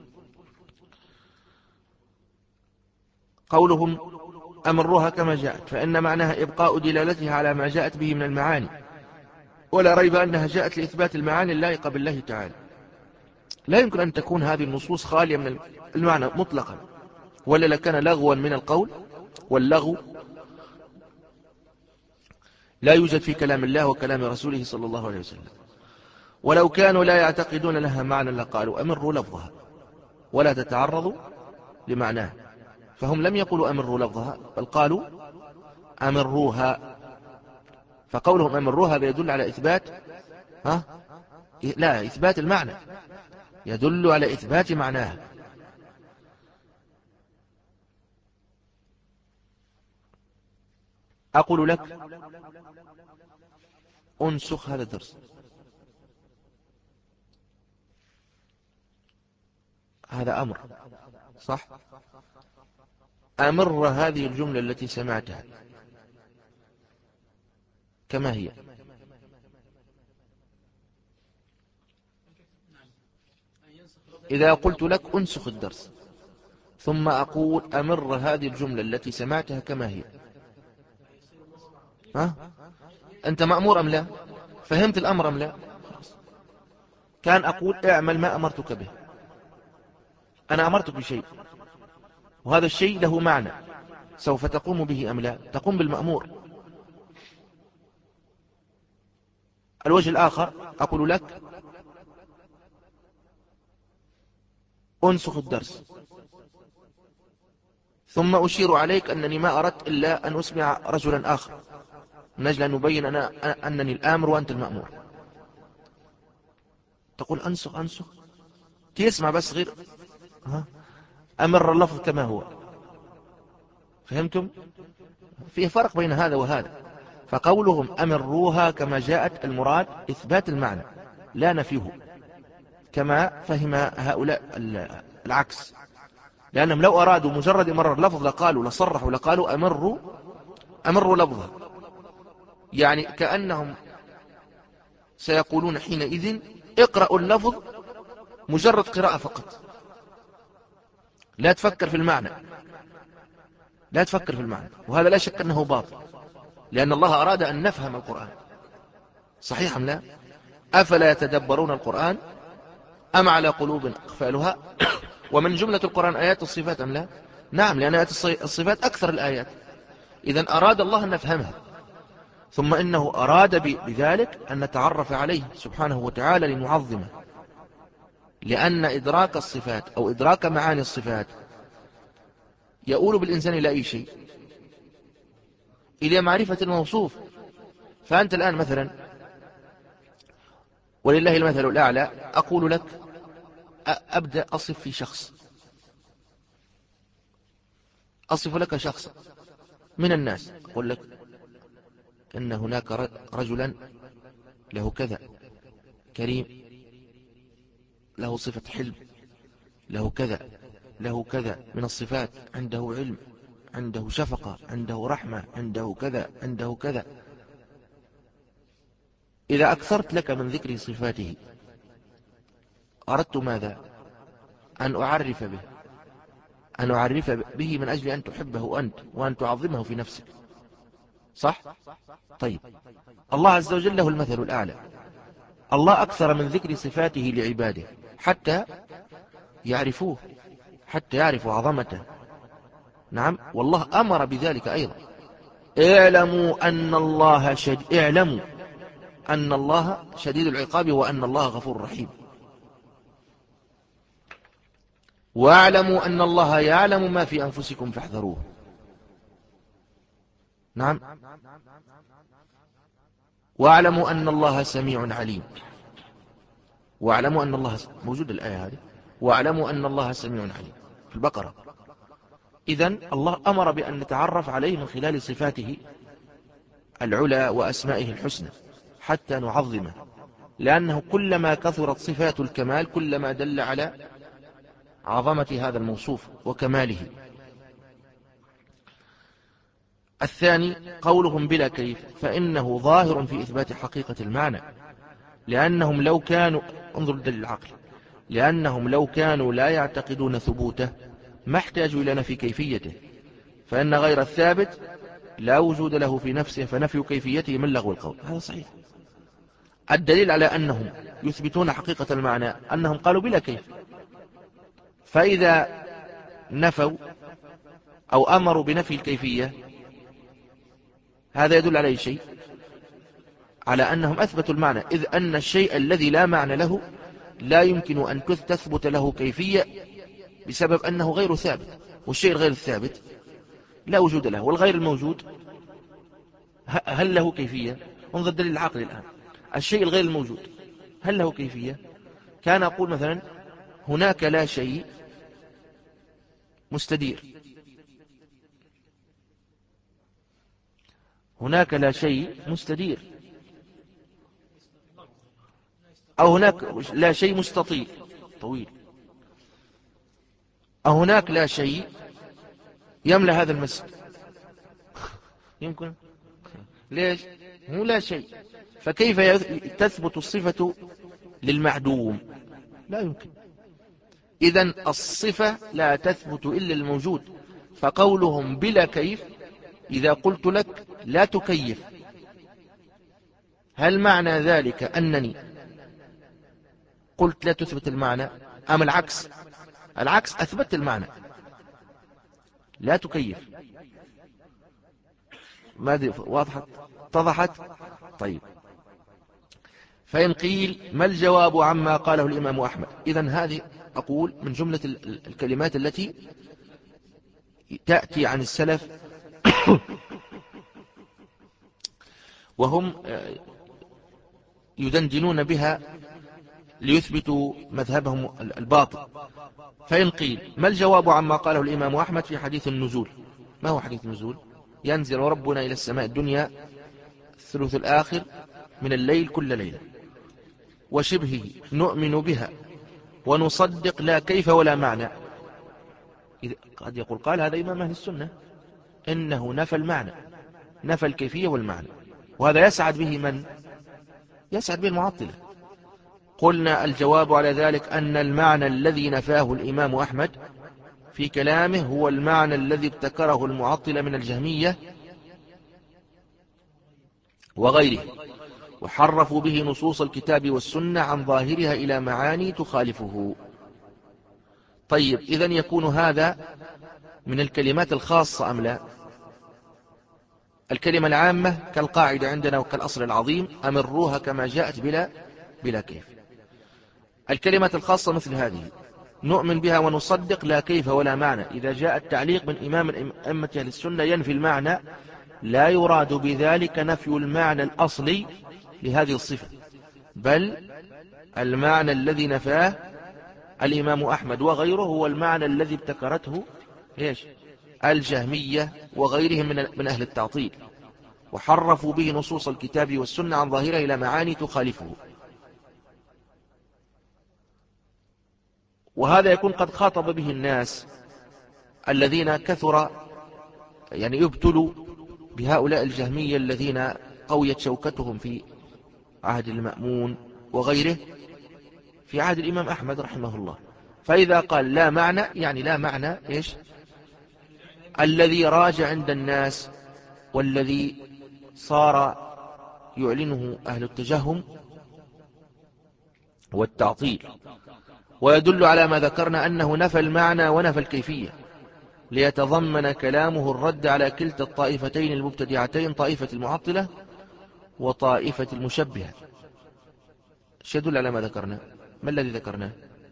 قولهم أمرها كما جاءت فإن معناها إبقاء دلالتها على ما جاءت به من المعاني، ولا ريب أنها جاءت لإثبات المعاني اللائقة بالله تعالى. لا يمكن أن تكون هذه النصوص خالية من المعنى مطلقا، ولا لكان لغوا من القول، واللغو لا يوجد في كلام الله وكلام رسوله صلى الله عليه وسلم. ولو كانوا لا يعتقدون لها معنى لقالوا أمروا لفظها ولا تتعرضوا لمعناه. فهم لم يقولوا أمروا لفظها، بل قالوا أمروها. فقولهم أمروها هذا يدل على إثبات ها؟ لا، إثبات المعنى، يدل على إثبات معناها. أقول لك أنسخ هذا الدرس، هذا أمر صح؟ أمر هذه الجملة التي سمعتها كما هي، إذا قلت لك أنسخ الدرس ثم أقول أمر هذه الجملة التي سمعتها كما هي. ها؟ أنت مأمور أم لا؟ فهمت الأمر أم لا؟ كان أقول اعمل ما أمرتك به. أنا أمرتك بشيء وهذا الشيء له معنى، سوف تقوم به أم لا؟ تقوم بالمأمور. الوجه الآخر أقول لك أنسخ الدرس، ثم أشير عليك أنني ما أردت إلا أن أسمع رجلا آخر من أجل أن نبين أنا أنني الآمر وأنت المأمور. تقول أنسخ أنسخ تسمع بس غير ها؟ أمر اللفظ كما هو. فهمتم؟ فيه فرق بين هذا وهذا. فقولهم أمروها كما جاءت المراد إثبات المعنى لا نفيه، كما فهم هؤلاء العكس، لأنهم لو أرادوا مجرد مرر اللفظ لقالوا لصرحوا لقالوا أمروا أمروا لفظا، يعني كأنهم سيقولون حينئذ اقرأوا اللفظ مجرد قراءة فقط، لا تفكر في المعنى، لا تفكر في المعنى. وهذا لا شك أنه باطل، لأن الله أراد أن نفهم القرآن. صحيح أم لا؟ أفلا يتدبرون القرآن أم على قلوب أقفالها؟ ومن جملة القرآن آيات الصفات أم لا؟ نعم، لأن آيات الصفات أكثر الآيات. إذن أراد الله أن نفهمها، ثم إنه أراد بذلك أن نتعرف عليه سبحانه وتعالى لنعظمه، لأن إدراك الصفات أو إدراك معاني الصفات يؤول بالإنسان إلى أي شيء؟ إلى معرفة الموصوف. فأنت الآن مثلا ولله المثل الأعلى أقول لك أبدأ أصف في شخص، أصف لك شخصا من الناس، أقول لك إن هناك رجلا له كذا، كريم، له صفة حلم، له كذا له كذا من الصفات، عنده علم، عنده شفقة، عنده رحمة، عنده كذا عنده كذا. إذا أكثرت لك من ذكر صفاته أردت ماذا؟ أن أعرف به، أن أعرف به من أجل أن تحبه أنت وأن تعظمه في نفسك. صح؟ طيب، الله عز وجل له المثل الأعلى. الله أكثر من ذكر صفاته لعباده حتى يعرفوه، حتى يعرفوا عظمته. نعم، والله أمر بذلك أيضا. اعلموا أن الله شديد اعلموا أن الله شديد العقاب وأن الله غفور رحيم، واعلموا أن الله يعلم ما في أنفسكم فاحذروه. نعم، واعلموا أن الله سميع عليم، واعلموا أن الله موجود الآية هذه، واعلموا أن الله سميع عليم في البقرة. إذن الله أمر بأن نتعرف عليه من خلال صفاته العلى وأسمائه الحسنى حتى نعظمه، لأنه كلما كثرت صفات الكمال كلما دل على عظمة هذا الموصوف وكماله. الثاني قولهم بلا كيف، فإنه ظاهر في إثبات حقيقة المعنى، لأنهم لو كانوا انظر دليل العقل لأنهم لو كانوا لا يعتقدون ثبوته ما احتاجوا إلى نفي كيفيته، فإن غير الثابت لا وجود له في نفسه، فنفي كيفيته من لغو القول. هذا صحيح. الدليل على أنهم يثبتون حقيقة المعنى أنهم قالوا بلا كيف، فإذا نفوا أو أمروا بنفي الكيفية هذا يدل على شيء، على أنهم أثبتوا المعنى، إذ أن الشيء الذي لا معنى له لا يمكن أن تثبت له كيفية بسبب أنه غير ثابت، والشيء الغير الثابت لا وجود له، والغير الموجود هل له كيفية؟ انظر دليل العقل الآن. الشيء الغير الموجود هل له كيفية؟ كان أقول مثلا هناك لا شيء مستدير، هناك لا شيء مستدير، أو هناك لا شيء مستطيل طويل، أو هناك لا شيء يملأ هذا المسجد. يمكن؟ ليش؟ هو لا شيء، فكيف تثبت الصفة للمعدوم؟ لا يمكن. إذن الصفة لا تثبت إلا الموجود، فقولهم بلا كيف إذا قلت لك لا تكيف، هل معنى ذلك أنني قلت لا تثبت المعنى أم العكس؟ العكس، أثبت المعنى لا تكيف. ماذا واضحت اتضحت؟ طيب، فإن قيل ما الجواب عما قاله الإمام أحمد؟ إذن هذه أقول من جملة الكلمات التي تأتي عن السلف وهم يدندنون بها ليثبتوا مذهبهم الباطل. فإن قيل ما الجواب عما قاله الإمام أحمد في حديث النزول؟ ما هو حديث النزول؟ ينزل ربنا إلى السماء الدنيا الثلث الآخر من الليل كل ليلة وشبهه نؤمن بها ونصدق لا كيف ولا معنى. قد يقول قال هذا إمام أهل السنة إنه نفى المعنى، نفى الكيفية والمعنى، وهذا يسعد به من؟ يسعد به المعطلة. قلنا الجواب على ذلك أن المعنى الذي نفاه الإمام أحمد في كلامه هو المعنى الذي ابتكره المعطلة من الجهمية وغيره، وحرفوا به نصوص الكتاب والسنة عن ظاهرها إلى معاني تخالفه. طيب، إذن يكون هذا من الكلمات الخاصة أم لا؟ الكلمة العامة كالقاعدة عندنا وكالأصل العظيم أمروها كما جاءت بلا بلا كيف. الكلمة الخاصة مثل هذه نؤمن بها ونصدق لا كيف ولا معنى. إذا جاء التعليق من إمام من أئمة أهل السنة ينفي المعنى، لا يراد بذلك نفي المعنى الأصلي لهذه الصفة، بل المعنى الذي نفاه الإمام أحمد وغيره هو المعنى الذي ابتكرته إيش؟ الجهمية وغيرهم من من أهل التعطيل، وحرفوا به نصوص الكتاب والسنة عن ظاهرها إلى معاني تخالفه. وهذا يكون قد خاطب به الناس الذين كثر يعني يبتلوا بهؤلاء الجهمية الذين قويت شوكتهم في عهد المأمون وغيره في عهد الإمام أحمد رحمه الله. فإذا قال لا معنى يعني لا معنى إيش؟ الذي راج عند الناس والذي صار يعلنه أهل التجهم والتعطيل، ويدل على ما ذكرنا أنه نفى المعنى ونفى الكيفية، ليتضمن كلامه الرد على كلتا الطائفتين المبتدعتين، طائفة المعطلة وطائفة المشبهة. ايش يدل على ما ذكرنا؟ ما الذي ذكرناه؟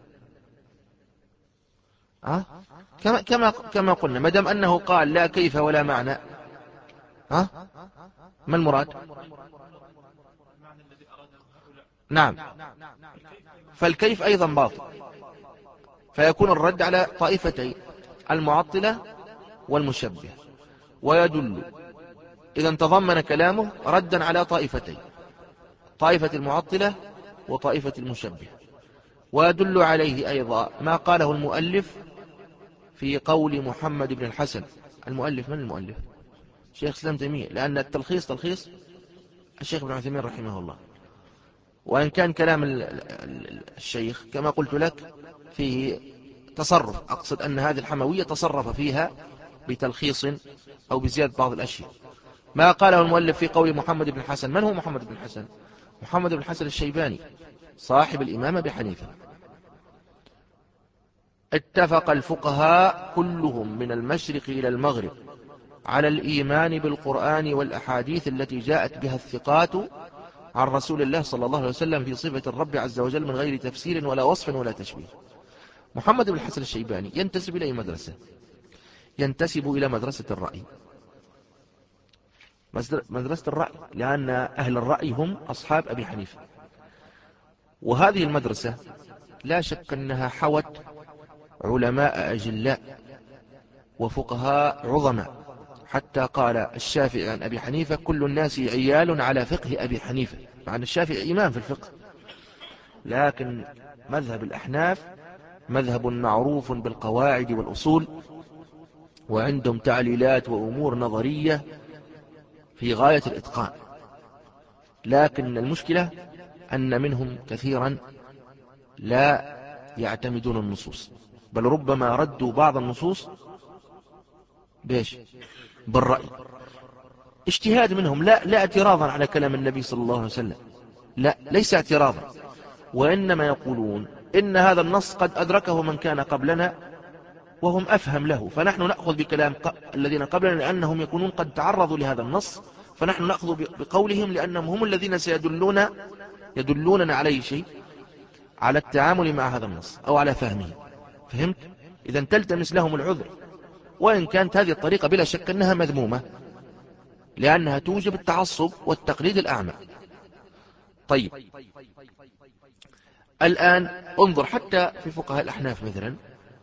أه؟ كما كما كما قلنا، ما دام أنه قال لا كيف ولا معنى، ها؟ ما المراد؟ نعم، فالكيف أيضا باطل، فيكون الرد على طائفتين المعطلة والمشبه. ويدل إذا تضمن كلامه ردا على طائفتين، طائفة المعطلة وطائفة المشبه. ويدل عليه أيضا ما قاله المؤلف في قول محمد بن الحسن. المؤلف من المؤلف؟ شيخ الإسلام تيمية، لأن التلخيص تلخيص الشيخ ابن عثيمين رحمه الله، وإن كان كلام الشيخ كما قلت لك فيه تصرف، أقصد أن هذه الحموية تصرف فيها بتلخيص أو بزيادة بعض الأشياء. ما قاله المؤلف في قول محمد بن الحسن. من هو محمد بن الحسن؟ محمد بن الحسن الشيباني صاحب الإمام أبي حنيفة. اتفق الفقهاء كلهم من المشرق إلى المغرب على الإيمان بالقرآن والأحاديث التي جاءت بها الثقات عن رسول الله صلى الله عليه وسلم في صفة الرب عز وجل من غير تفسير ولا وصف ولا تشبيه. محمد بن الحسن الشيباني ينتسب إلى أي مدرسة؟ ينتسب إلى مدرسة الرأي، مدرسة الرأي، لأن أهل الرأي هم أصحاب أبي حنيفة. وهذه المدرسة لا شك أنها حوت علماء أجلاء وفقهاء عظماء، حتى قال الشافعي عن أبي حنيفة كل الناس عيال على فقه أبي حنيفة، مع أن الشافعي إمام في الفقه، لكن مذهب الأحناف مذهب معروف بالقواعد والأصول، وعندهم تعليلات وأمور نظرية في غاية الإتقان. لكن المشكلة أن منهم كثيرا لا يعتمدون النصوص، بل ربما ردوا بعض النصوص بيش بالرأي، اجتهاد منهم، لا لا اعتراضا على كلام النبي صلى الله عليه وسلم، لا ليس اعتراضا، وإنما يقولون إن هذا النص قد أدركه من كان قبلنا وهم أفهم له، فنحن نأخذ بكلام الذين قبلنا لأنهم يكونون قد تعرضوا لهذا النص، فنحن نأخذ بقولهم لأنهم هم الذين سيدلون يدلوننا عليه شيء، على التعامل مع هذا النص أو على فهمه. فهمت؟ إذا تلتمس لهم العذر، وإن كانت هذه الطريقة بلا شك أنها مذمومة، لأنها توجب التعصب والتقليد الأعمى. طيب، الآن انظر حتى في فقهاء الأحناف مثلا،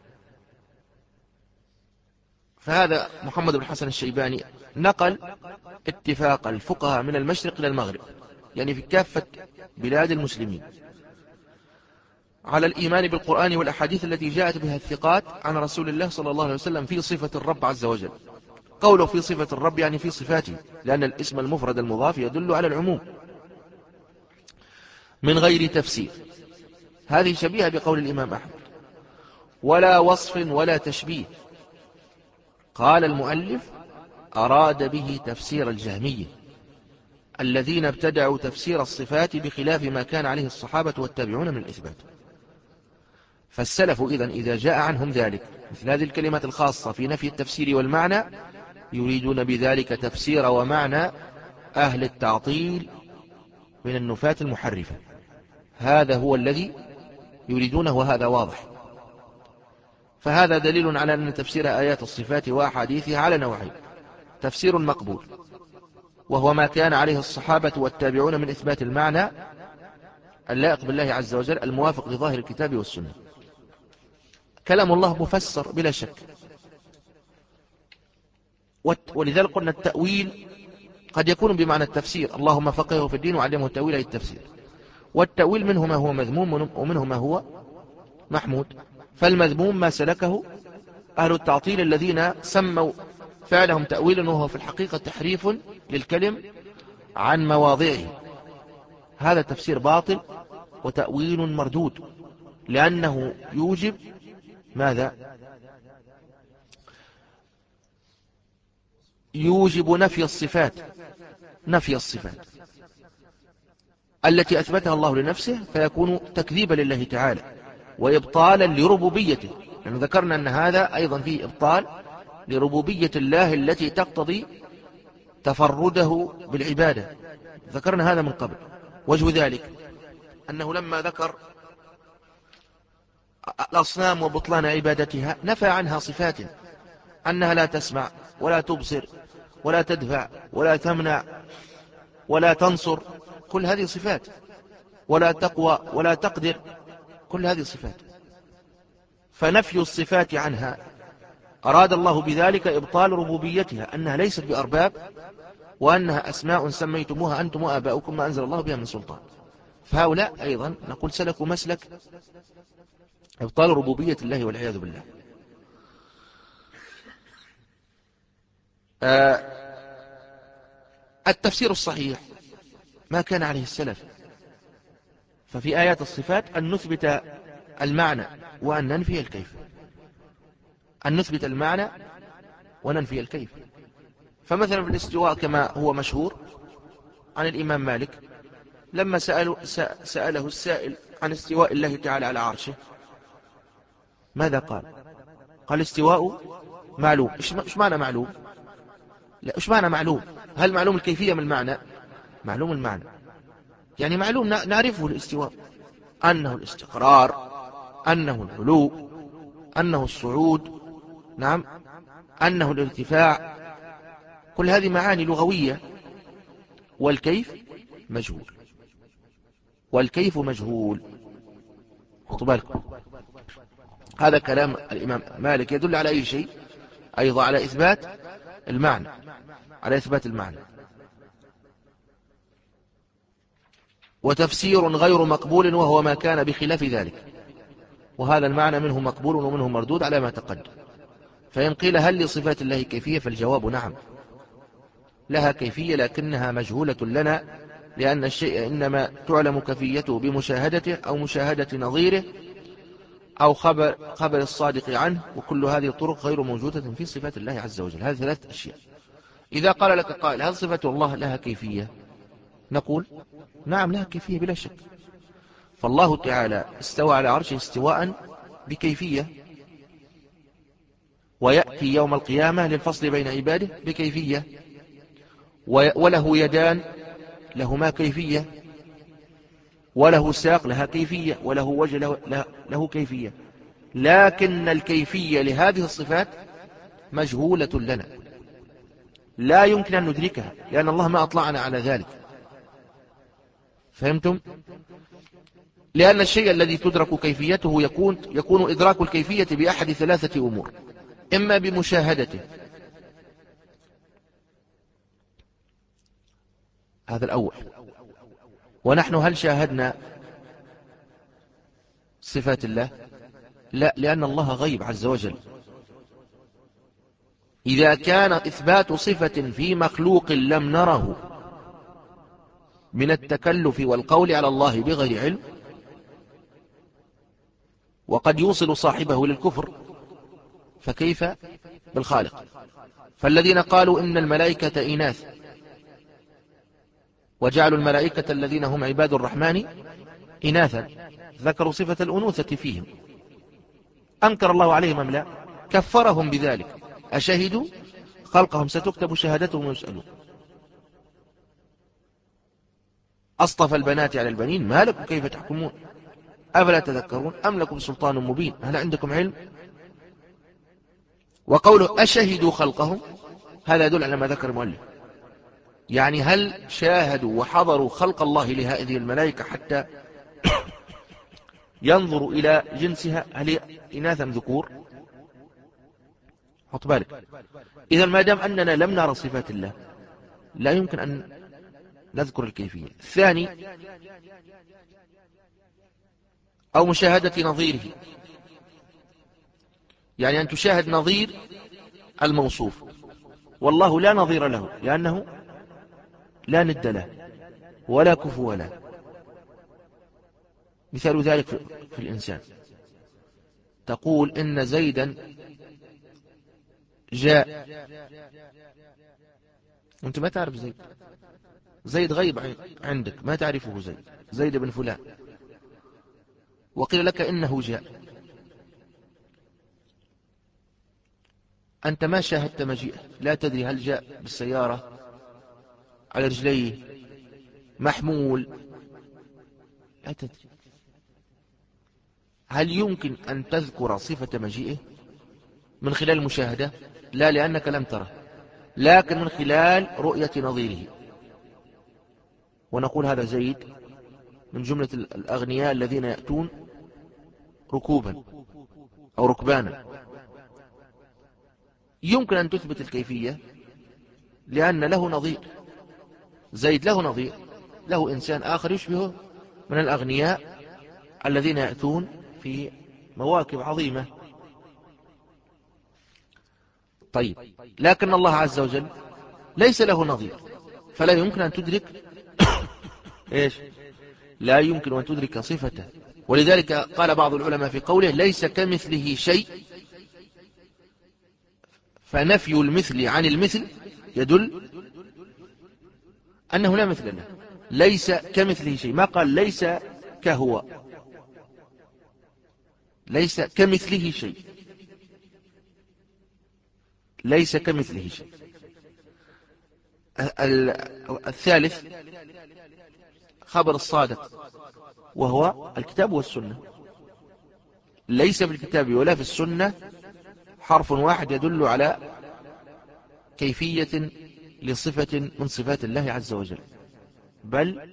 فهذا محمد بن الحسن الشيباني نقل اتفاق الفقهاء من المشرق إلى المغرب، يعني في كافة بلاد المسلمين، على الإيمان بالقرآن والأحاديث التي جاءت بها الثقات عن رسول الله صلى الله عليه وسلم في صفة الرب عز وجل. قوله في صفة الرب يعني في صفاته، لأن الاسم المفرد المضاف يدل على العموم، من غير تفسير، هذه شبيهة بقول الإمام أحمد، ولا وصف ولا تشبيه. قال المؤلف أراد به تفسير الجهمية الذين ابتدعوا تفسير الصفات بخلاف ما كان عليه الصحابة والتابعون من الإثبات. فالسلف إذن إذا جاء عنهم ذلك مثل هذه الكلمات الخاصة في نفي التفسير والمعنى، يريدون بذلك تفسير ومعنى أهل التعطيل من النفاة المحرفة، هذا هو الذي يريدونه، وهذا واضح. فهذا دليل على أن تفسير آيات الصفات وأحاديثها على نوعين: تفسير مقبول وهو ما كان عليه الصحابة والتابعون من إثبات المعنى اللائق بالله عز وجل الموافق لظاهر الكتاب والسنة. كلام الله مفسر بلا شك، ولذلك قلنا التأويل قد يكون بمعنى التفسير، اللهم فقهه في الدين وعلمه التأويل أي التفسير، والتأويل منه ما هو مذموم ومنه ما هو محمود. فالمذموم ما سلكه أهل التعطيل الذين سموا فعلهم تأويلا وهو في الحقيقة تحريف للكلم عن مواضعه، هذا تفسير باطل وتأويل مردود، لأنه يوجب ماذا؟ يوجب نفي الصفات، نفي الصفات التي أثبتها الله لنفسه، فيكون تكذيبا لله تعالى وإبطالا لربوبيته، لأن يعني ذكرنا أن هذا أيضا فيه إبطال لربوبية الله التي تقتضي تفرده بالعبادة، ذكرنا هذا من قبل. وجه ذلك أنه لما ذكر الأصنام وبطلان عبادتها نفى عنها صفات، أنها لا تسمع ولا تبصر ولا تدفع ولا تمنع ولا تنصر، كل هذه صفات، ولا تقوى ولا تقدر، كل هذه صفات. فنفي الصفات عنها أراد الله بذلك إبطال ربوبيتها، أنها ليست بأرباب، وأنها أسماء سميتموها أنتم وآباؤكم ما أنزل الله بها من سلطان. فهؤلاء أيضا نقول سلكوا مسلك إبطال ربوبية الله والعياذ بالله. آه التفسير الصحيح ما كان عليه السلف، ففي آيات الصفات أن نثبت المعنى وأن ننفي الكيف، أن نثبت المعنى وننفي الكيف. فمثلا في الاستواء كما هو مشهور عن الإمام مالك، لما سأله, سأله السائل عن استواء الله تعالى على عرشه ماذا قال؟ قال استواء معلوم. إيش معنى معلوم؟ لا، إيش معنى معلوم؟ هل معلوم الكيفية من المعنى؟ معلوم المعنى، يعني معلوم نعرفه الاستواء، أنه الاستقرار، أنه العلو، أنه الصعود، نعم، أنه الارتفاع، كل هذه معاني لغوية. والكيف مجهول، والكيف مجهول، خذوا بالكم. هذا كلام الإمام مالك يدل على أي شيء؟ أيضا على إثبات المعنى، على إثبات المعنى. وتفسير غير مقبول وهو ما كان بخلاف ذلك، وهذا المعنى منه مقبول ومنه مردود على ما تقدم. فإن قيل هل لصفات الله كيفية؟ فالجواب نعم، لها كيفية لكنها مجهولة لنا، لأن الشيء إنما تعلم كيفيته بمشاهدته أو مشاهدة نظيره، أو خبر, خبر الصادق عنه، وكل هذه الطرق غير موجودة في صفات الله عز وجل. هذه ثلاث أشياء. إذا قال لك قائل هل صفة الله لها كيفية؟ نقول نعم لها كيفية بلا شك. فالله تعالى استوى على عرشه استواء بكيفية، ويأتي يوم القيامة للفصل بين عباده بكيفية، وله يدان لهما كيفية، وله ساق لها كيفية، وله وجه له, له, له كيفية. لكن الكيفية لهذه الصفات مجهولة لنا، لا يمكن أن ندركها، لأن الله ما أطلعنا على ذلك. فهمتم؟ لأن الشيء الذي تدرك كيفيته يكون, يكون إدراك الكيفية بأحد ثلاثة أمور: إما بمشاهدته، هذا الأول. ونحن هل شاهدنا صفات الله؟ لا، لأن الله غيب عز وجل. إذا كان إثبات صفة في مخلوق لم نره من التكلف والقول على الله بغير علم، وقد يوصل صاحبه للكفر، فكيف بالخالق؟ فالذين قالوا إن الملائكة إناث وجعلوا الملائكة الذين هم عباد الرحمن إناثا، ذكروا صفة الأنوثة فيهم، أنكر الله عليهم أم لا؟ كفرهم بذلك. أشهدوا خلقهم؟ ستكتب شهادتهم ويسألون. أصطفى البنات على البنين، ما لكم كيف تحكمون؟ أفلا تذكرون؟ أم لكم سلطان مبين؟ هل عندكم علم؟ وقوله أشهدوا خلقهم، هذا يدل على ما ذكر المؤلف، يعني هل شاهدوا وحضروا خلق الله لهذه الملائكة حتى ينظروا إلى جنسها، هل هي إناثا ذكور؟ حط بالك. إذا ما دام أننا لم نرى صفات الله لا يمكن أن نذكر الكيفية. الثاني، أو مشاهدة نظيره، يعني أن تشاهد نظير الموصوف، والله لا نظير له، لأنه لا ند له ولا كفو له. مثال ذلك في الإنسان، تقول إن زيدا جاء، أنت ما تعرف زيد، زيد غيب عندك، ما تعرفه زيد، زيد بن فلان، وقيل لك إنه جاء، أنت ما شاهدت مجيئه، لا تدري هل جاء بالسيارة، على رجليه، محمول، لا تدري. هل يمكن أن تذكر صفة مجيئه من خلال المشاهدة؟ لا، لأنك لم تره، لكن من خلال رؤية نظيره. ونقول هذا زيد من جملة الأغنياء الذين يأتون ركوبا أو ركبانا. يمكن أن تثبت الكيفية لأن له نظير، زيد له نظير، له إنسان آخر يشبهه من الأغنياء الذين يأتون في مواكب عظيمة. طيب، لكن الله عز وجل ليس له نظير، فلا يمكن أن تدرك إيش؟ لا يمكن أن تدرك صفته. ولذلك قال بعض العلماء في قوله ليس كمثله شيء، فنفي المثل عن المثل يدل أنه لا مثل له. ليس كمثله شيء، ما قال ليس كهو، ليس كمثله شيء، ليس كمثله شيء. الثالث خبر الصادق، وهو الكتاب والسنة. ليس في الكتاب ولا في السنة حرف واحد يدل على كيفية لصفة من صفات الله عز وجل، بل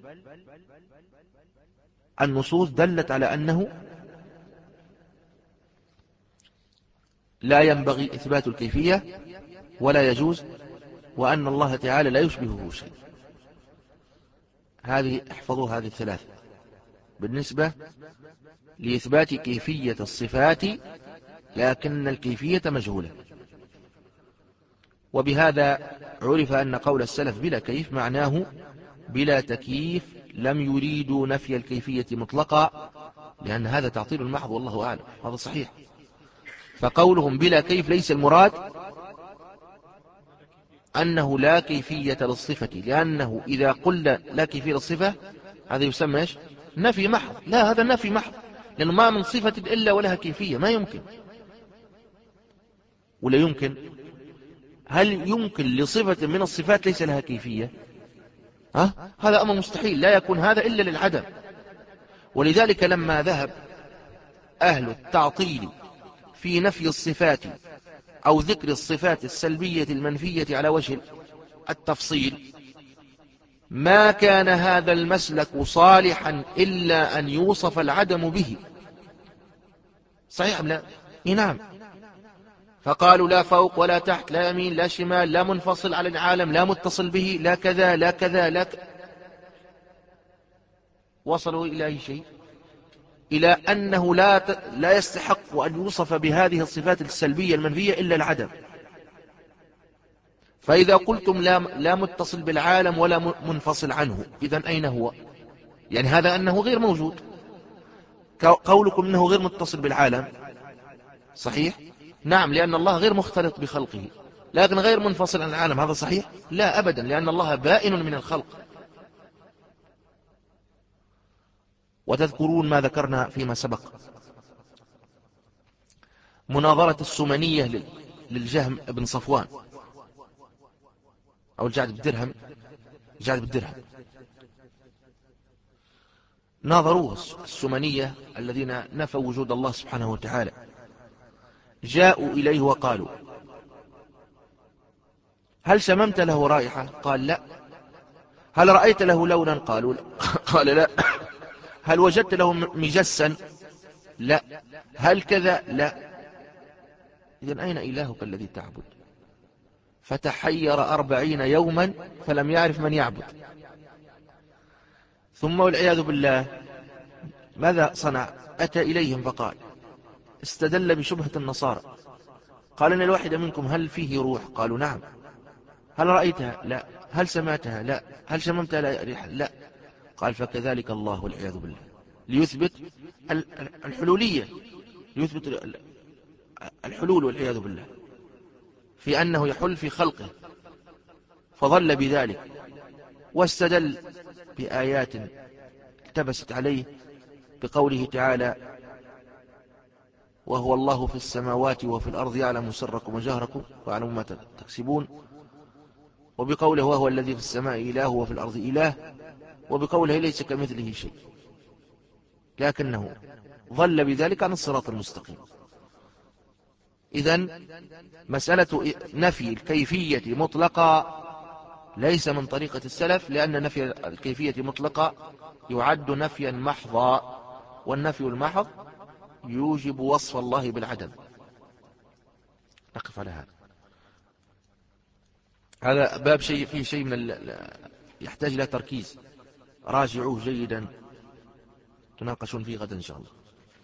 النصوص دلت على أنه لا ينبغي إثبات الكيفية ولا يجوز، وأن الله تعالى لا يشبهه شيء. هذه احفظوا هذه الثلاثة بالنسبة لإثبات كيفية الصفات، لكن الكيفية مجهولة. وبهذا عرف أن قول السلف بلا كيف معناه بلا تكييف، لم يريدوا نفي الكيفية مطلقا، لأن هذا تعطيل محض والله أعلم، هذا صحيح. فقولهم بلا كيف ليس المراد أنه لا كيفية للصفة، لأنه إذا قلنا لا كيفية للصفة هذا يسمى إيش؟ نفي محض. لا، هذا نفي محض، لأنه ما من صفة إلا ولها كيفية، ما يمكن. ولا يمكن؟ هل يمكن لصفة من الصفات ليس لها كيفية؟ ها؟ هذا أمر مستحيل، لا يكون هذا إلا للعدم. ولذلك لما ذهب أهل التعطيل في نفي الصفات أو ذكر الصفات السلبية المنفية على وجه التفصيل، ما كان هذا المسلك صالحا إلا أن يوصف العدم به. صحيح أم لا؟ نعم. فقالوا لا فوق ولا تحت، لا يمين لا شمال، لا منفصل على العالم، لا متصل به، لا كذا لا كذا لا ك... وصلوا إلى أي شيء؟ إلى أنه لا ت... لا يستحق أن يوصف بهذه الصفات السلبية المنفية إلا العدم. فإذا قلتم لا, لا متصل بالعالم ولا منفصل عنه، إذن أين هو؟ يعني هذا أنه غير موجود. قولكم أنه غير متصل بالعالم صحيح؟ نعم، لأن الله غير مختلط بخلقه، لكن غير منفصل عن العالم، هذا صحيح؟ لا أبدا، لأن الله بائن من الخلق. وتذكرون ما ذكرنا فيما سبق، مناظرة السمنية للجهم بن صفوان أو الجعد بالدرهم، الجعد بالدرهم، ناظروه السمنية الذين نفوا وجود الله سبحانه وتعالى، جاءوا إليه وقالوا هل شممت له رائحة؟ قال لا. هل رأيت له لونا؟ قالوا لا. قال لا. هل وجدت له مجسا؟ لا. هل كذا؟ لا. إذن أين إلهك الذي تعبد؟ فتحير أربعين يوما فلم يعرف من يعبد. ثم والعياذ بالله ماذا صنع؟ أتى إليهم فقال، استدل بشبهة النصارى، قال إن الواحد منكم هل فيه روح؟ قالوا نعم. هل رأيتها؟ لا. هل سمعتها؟ لا. هل شممتها؟ لا. لا. قال فكذلك الله والعياذ بالله، ليثبت الحلولية، ليثبت الحلول والعياذ بالله، في أنه يحل في خلقه، فظل بذلك واستدل بآيات التبست عليه بقوله تعالى وهو الله في السماوات وفي الأرض يعلم سركم وجهركم ويعلم ما تكسبون، وبقوله وهو الذي في السماء إله وفي الأرض إله، وبقوله ليس كمثله شيء، لكنه ظل بذلك عن الصراط المستقيم. إذن مسألة نفي الكيفية مطلقة ليس من طريقة السلف، لأن نفي الكيفية مطلقة يعد نفيا محضا، والنفي المحض يوجب وصف الله بالعدم. نقف على هذا. هذا باب شيء فيه شيء من ال... يحتاج إلى تركيز، راجعوه جيدا، تناقشون فيه غدا إن شاء الله.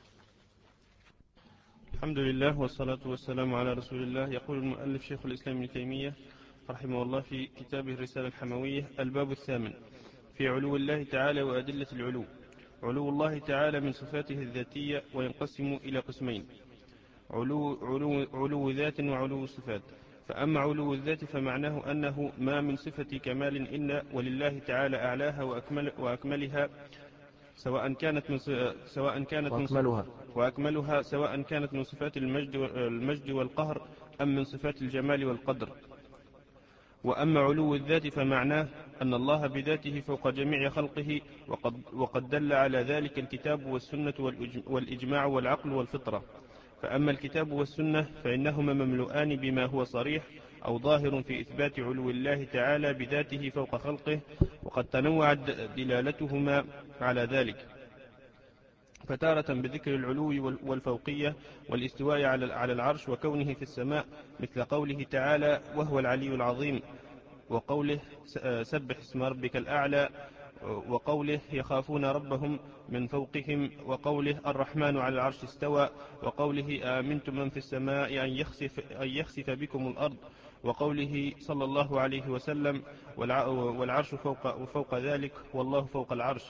الحمد لله والصلاة والسلام على رسول الله. يقول المؤلف شيخ الإسلام ابن تيمية رحمه الله في كتابه الرسالة الحموية: الباب الثامن في علو الله تعالى وأدلة العلو. علو الله تعالى من صفاته الذاتية، وينقسم إلى قسمين: علو, علو, علو ذات وعلو صفات. فأما علو الذات فمعناه أنه ما من صفة كمال إلا ولله تعالى أعلاها وأكمل وأكملها، سواء كانت من سواء كانت وأكملها. وأكملها سواء كانت من صفات المجد المجد والقهر أم من صفات الجمال والقدر. وأما علو الذات فمعناه أن الله بذاته فوق جميع خلقه، وقد, وقد دل على ذلك الكتاب والسنة والإجماع والعقل والفطرة. فأما الكتاب والسنة فإنهما مملؤان بما هو صريح أو ظاهر في إثبات علو الله تعالى بذاته فوق خلقه، وقد تنوعت دلالتهما على ذلك، فتارة بذكر العلو والفوقية والاستواء على العرش وكونه في السماء، مثل قوله تعالى وهو العلي العظيم، وقوله سبح اسم ربك الأعلى، وقوله يخافون ربهم من فوقهم، وقوله الرحمن على العرش استوى، وقوله آمنتم من في السماء أن يخسف, أن يخسف بكم الأرض، وقوله صلى الله عليه وسلم والعرش فوق, وفوق ذلك والله فوق العرش.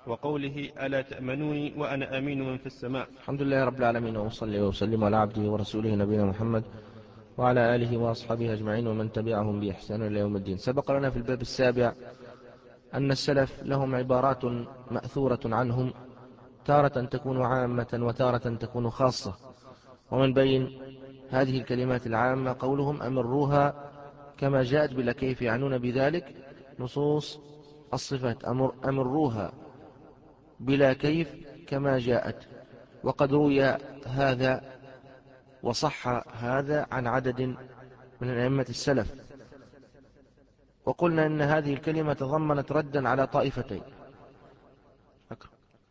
وقوله ألا تأمنوني وأنا أمين من في السماء. الحمد لله رب العالمين، وصلي وسلم على عبده ورسوله نبينا محمد وعلى آله وأصحابه أجمعين ومن تبعهم بإحسان إلى يوم الدين. سبق لنا في الباب السابع أن السلف لهم عبارات مأثورة عنهم، تارة تكون عامة وتارة تكون خاصة، ومن بين هذه الكلمات العامة قولهم أمروها كما جاءت بلا كيف، يعنون بذلك نصوص الصفات، أمر أمروها بلا كيف كما جاءت. وقد روي هذا وصح هذا عن عدد من الأئمة السلف. وقلنا إن هذه الكلمة تضمنت ردا على طائفتين. أكرم.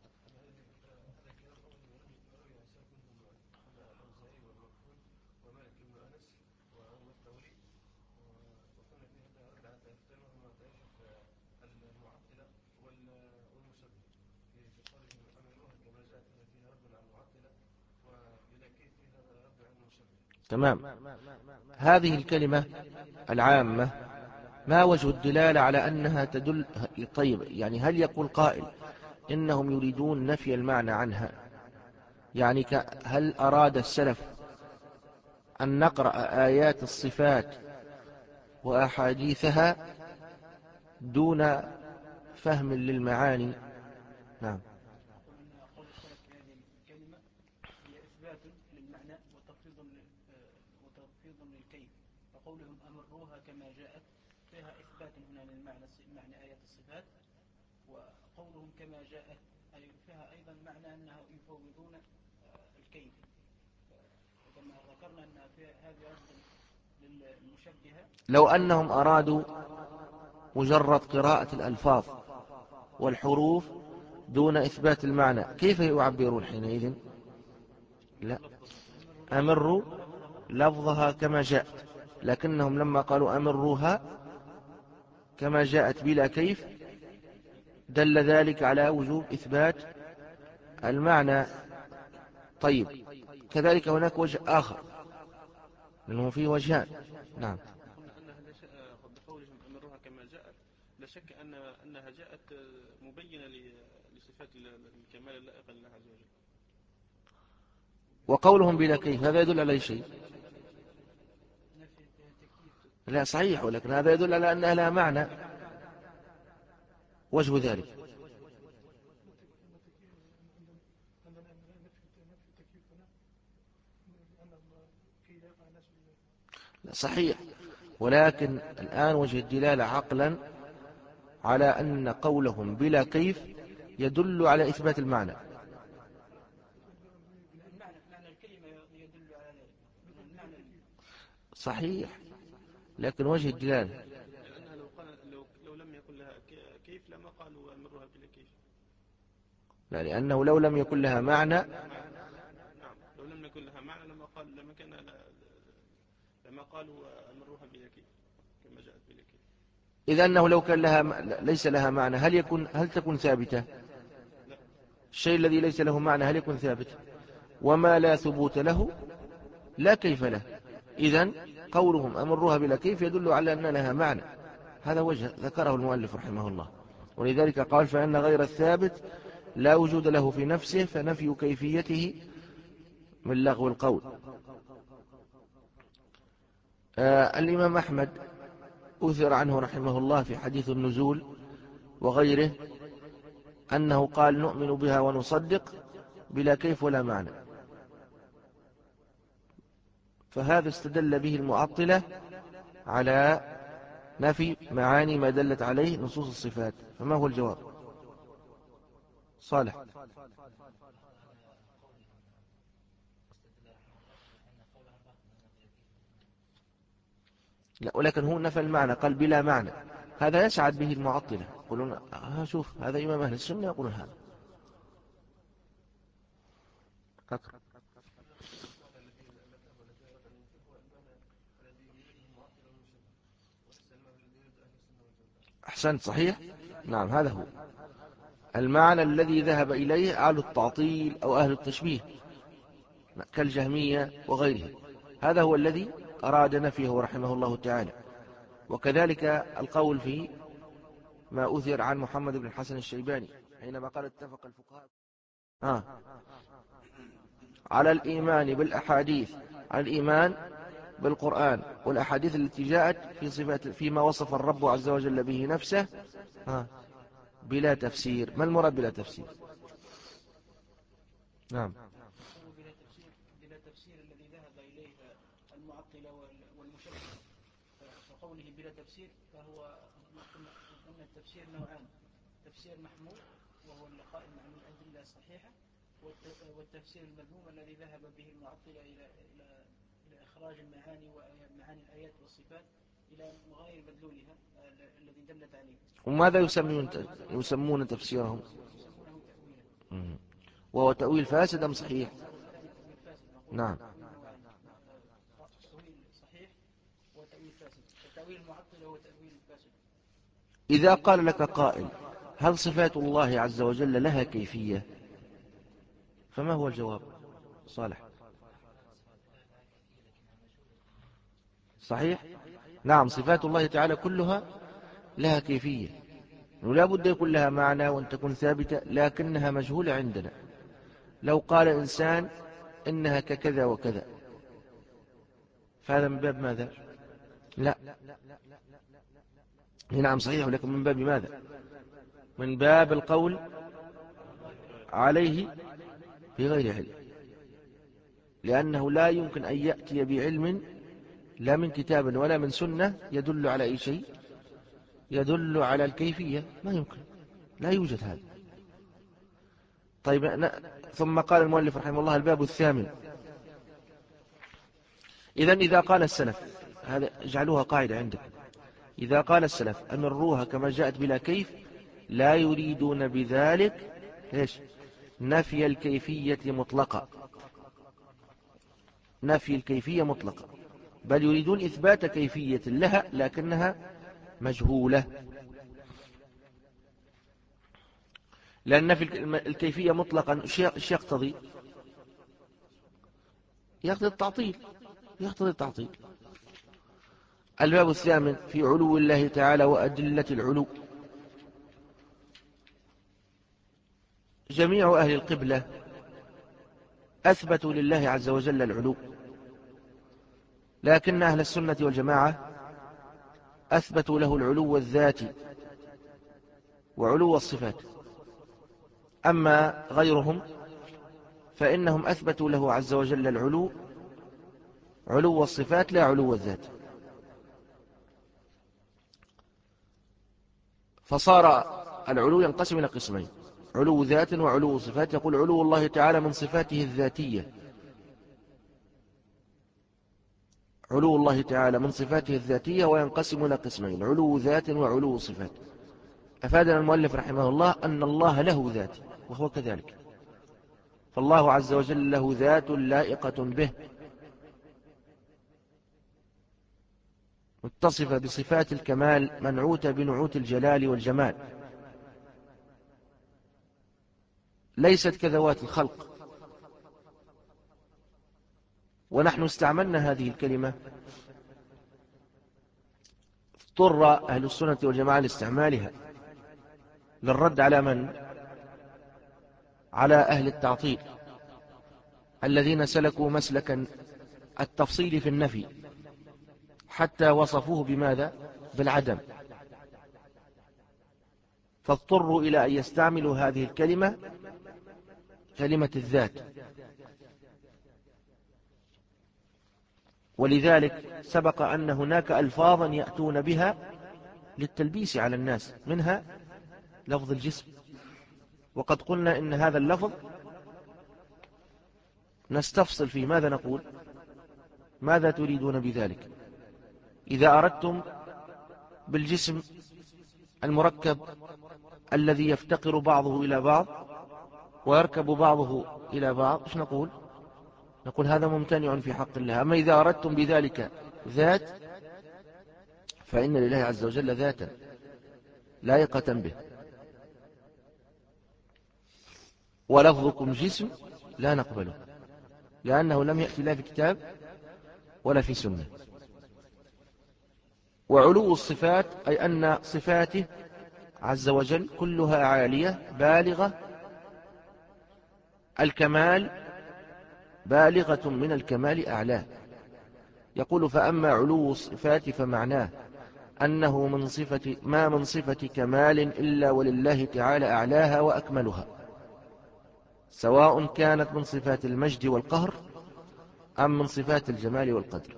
تمام. هذه الكلمة العامة ما وجه الدلالة على أنها تدل؟ طيب، يعني هل يقول قائل إنهم يريدون نفي المعنى عنها؟ يعني هل أراد السلف أن نقرأ آيات الصفات وأحاديثها دون فهم للمعاني؟ نعم. قول السلف في هذه الكلمة هي إثبات للمعنى وتفويض وتفويض للكيف، فقولهم أمروها كما جاءت فيها إثبات هنا للمعنى، معنى آيات الصفات، وقولهم كما جاءت أي فيها أيضا معنى أنها يفوضون الكيف، كما ذكرنا أن في هذه رد للمشبهة. لو أنهم أرادوا مجرد قراءة الألفاظ والحروف دون إثبات المعنى كيف يعبرون حينئذ؟ لا، أمروا لفظها كما جاءت، لكنهم لما قالوا أمروها كما جاءت بلا كيف دل ذلك على وجوب إثبات المعنى. طيب، كذلك هناك وجه آخر، لأنه فيه وجهان. نعم. قلنا أنها بقولهم أمرها كما جاءت لا شك أن أنها جاءت مبينة لصفات الكمال اللائقة لله عز وجل. وقولهم بلا كيف هذا يدل على شيء؟ لا صحيح، ولكن هذا يدل على أنها لها معنى. وجه ذلك صحيح، ولكن الآن وجه الدلالة عقلا على أن قولهم بلا كيف يدل على إثبات المعنى. صحيح، لكن وجه الدلالة لأنها لو, قال لو, لو لم يكن لها كيف لما قالوا أمرها بلا كيف. لا، لأنه لو لم يكن لها معنى. نعم، لو لم يكن لها معنى لما قال لما كان لما قالوا أمرها بلا كيف كما جاءت بلا كيف. إذا أنه لو كان لها ليس لها معنى هل يكون هل تكون ثابتة؟ لا. الشيء الذي ليس له معنى هل يكون ثابت؟ وما لا ثبوت له لا كيف له. إذن قولهم أمرها بلا كيف يدل على أن لها معنى. هذا وجه ذكره المؤلف رحمه الله، ولذلك قال فإن غير الثابت لا وجود له في نفسه فنفي كيفيته من لغو القول. آه الإمام أحمد أثر عنه رحمه الله في حديث النزول وغيره أنه قال نؤمن بها ونصدق بلا كيف ولا معنى، فهذا استدل به المعطلة على نفي معاني ما دلت عليه نصوص الصفات. فما هو الجواب؟ صالح. لا، ولكن هو نفى المعنى، قال بلا معنى، هذا يسعد به المعطلة، يقولون ها شوف هذا إمام أهل السنة يقولون هذا. أكرم. أحسنت، صحيح. نعم، هذا هو المعنى الذي ذهب إليه أهل التعطيل أو أهل التشبيه كالجهمية وغيره، هذا هو الذي أراد نفيه رحمه الله تعالى. وكذلك القول في ما أثر عن محمد بن الحسن الشيباني حينما قال اتفق الفقهاء آه. على الإيمان بالأحاديث، على الإيمان بالقرآن والأحاديث التي جاءت في صفات فيما وصف الرب عز وجل به نفسه آه. بلا تفسير. ما المراد بلا تفسير؟ نعم. بلا تفسير بلا تفسير الذي ذهب إليه المعطلة والمشبهة. فقوله بلا تفسير فهو أن التفسير نوعان: تفسير محمود وهو القائم عن الأدلة الصحيحة، والتفسير المذموم الذي ذهب به المعطلة إلى إلى إلى إخراج المعاني ومعاني الآيات والصفات إلى غير مدلولها الذي دلت عليه. وماذا يسمون يسمون تفسيرهم؟ يسمونه تأويلا. وهو تأويل فاسد أم صحيح؟ نعم. تأويل صحيح وتأويل فاسد. التأويل المعطل هو تأويل فاسد. إذا قال لك قائل هل صفات الله عز وجل لها كيفية؟ فما هو الجواب؟ صالح. صحيح؟ نعم، صفات الله تعالى كلها لها كيفية، ولا بد يكون لها معنى وأن تكون ثابتة، لكنها مجهولة عندنا. لو قال إنسان إنها ككذا وكذا فهذا من باب ماذا؟ لا. نعم صحيح، ولكن من باب ماذا؟ من باب القول عليه بغير علم، لأنه لا يمكن أن يأتي بعلم لا من كتاب ولا من سنة يدل على أي شيء، يدل على الكيفية، ما يمكن، لا يوجد هذا. طيب، ثم قال المؤلف رحمه الله: الباب الثامن. إذن إذا قال السلف، هذا اجعلوها قاعدة عندك، إذا قال السلف أمروها كما جاءت بلا كيف، لا يريدون بذلك إيش؟ نفي الكيفية مطلقة، نفي الكيفية مطلقة، بل يريدون إثبات كيفية لها لكنها مجهولة. لأن نفي الكيفية مطلقا ايش يقتضي؟ يقتضي التعطيل، يقتضي التعطيل. الباب الثامن في علو الله تعالى وأدلة العلو. جميع أهل القبلة أثبتوا لله عز وجل العلو، لكن أهل السنة والجماعة أثبتوا له العلو الذاتي وعلو الصفات. أما غيرهم فإنهم أثبتوا له عز وجل العلو علو الصفات لا علو الذات. فصار العلو ينقسم إلى قسمين: علو ذات وعلو صفات. يقول علو الله تعالى من صفاته الذاتية، علو الله تعالى من صفاته الذاتية وينقسم إلى قسمين: علو ذات وعلو صفات. أفادنا المؤلف رحمه الله أن الله له ذات، وهو كذلك، فالله عز وجل له ذات لائقة به متصفة بصفات الكمال منعوتة بنعوت الجلال والجمال، ليست كذوات الخلق. ونحن استعملنا هذه الكلمة، اضطر أهل السنة والجماعة لاستعمالها للرد على من؟ على أهل التعطيل الذين سلكوا مسلك التفصيل في النفي حتى وصفوه بماذا؟ بالعدم. فاضطروا إلى أن يستعملوا هذه الكلمة، كلمة الذات. ولذلك سبق أن هناك ألفاظا يأتون بها للتلبيس على الناس، منها لفظ الجسم. وقد قلنا إن هذا اللفظ نستفصل فيه، ماذا نقول؟ ماذا تريدون بذلك؟ إذا أردتم بالجسم المركب الذي يفتقر بعضه إلى بعض ويركب بعضه إلى بعض، إيش نقول؟ نقول هذا ممتنع في حق الله. أما إذا أردتم بذلك ذات فإن لله عز وجل ذاتا لائقة به، ولفظكم جسم لا نقبله، لأنه لم يأتي لا في كتاب ولا في سنة. وعلو الصفات أي أن صفاته عز وجل كلها عالية بالغة الكمال، بالغة من الكمال أعلاه. يقول فأما علو الصفات فمعناه أنه من صفة ما من صفة كمال إلا ولله تعالى أعلاها وأكملها، سواء كانت من صفات المجد والقهر أم من صفات الجمال والقدر.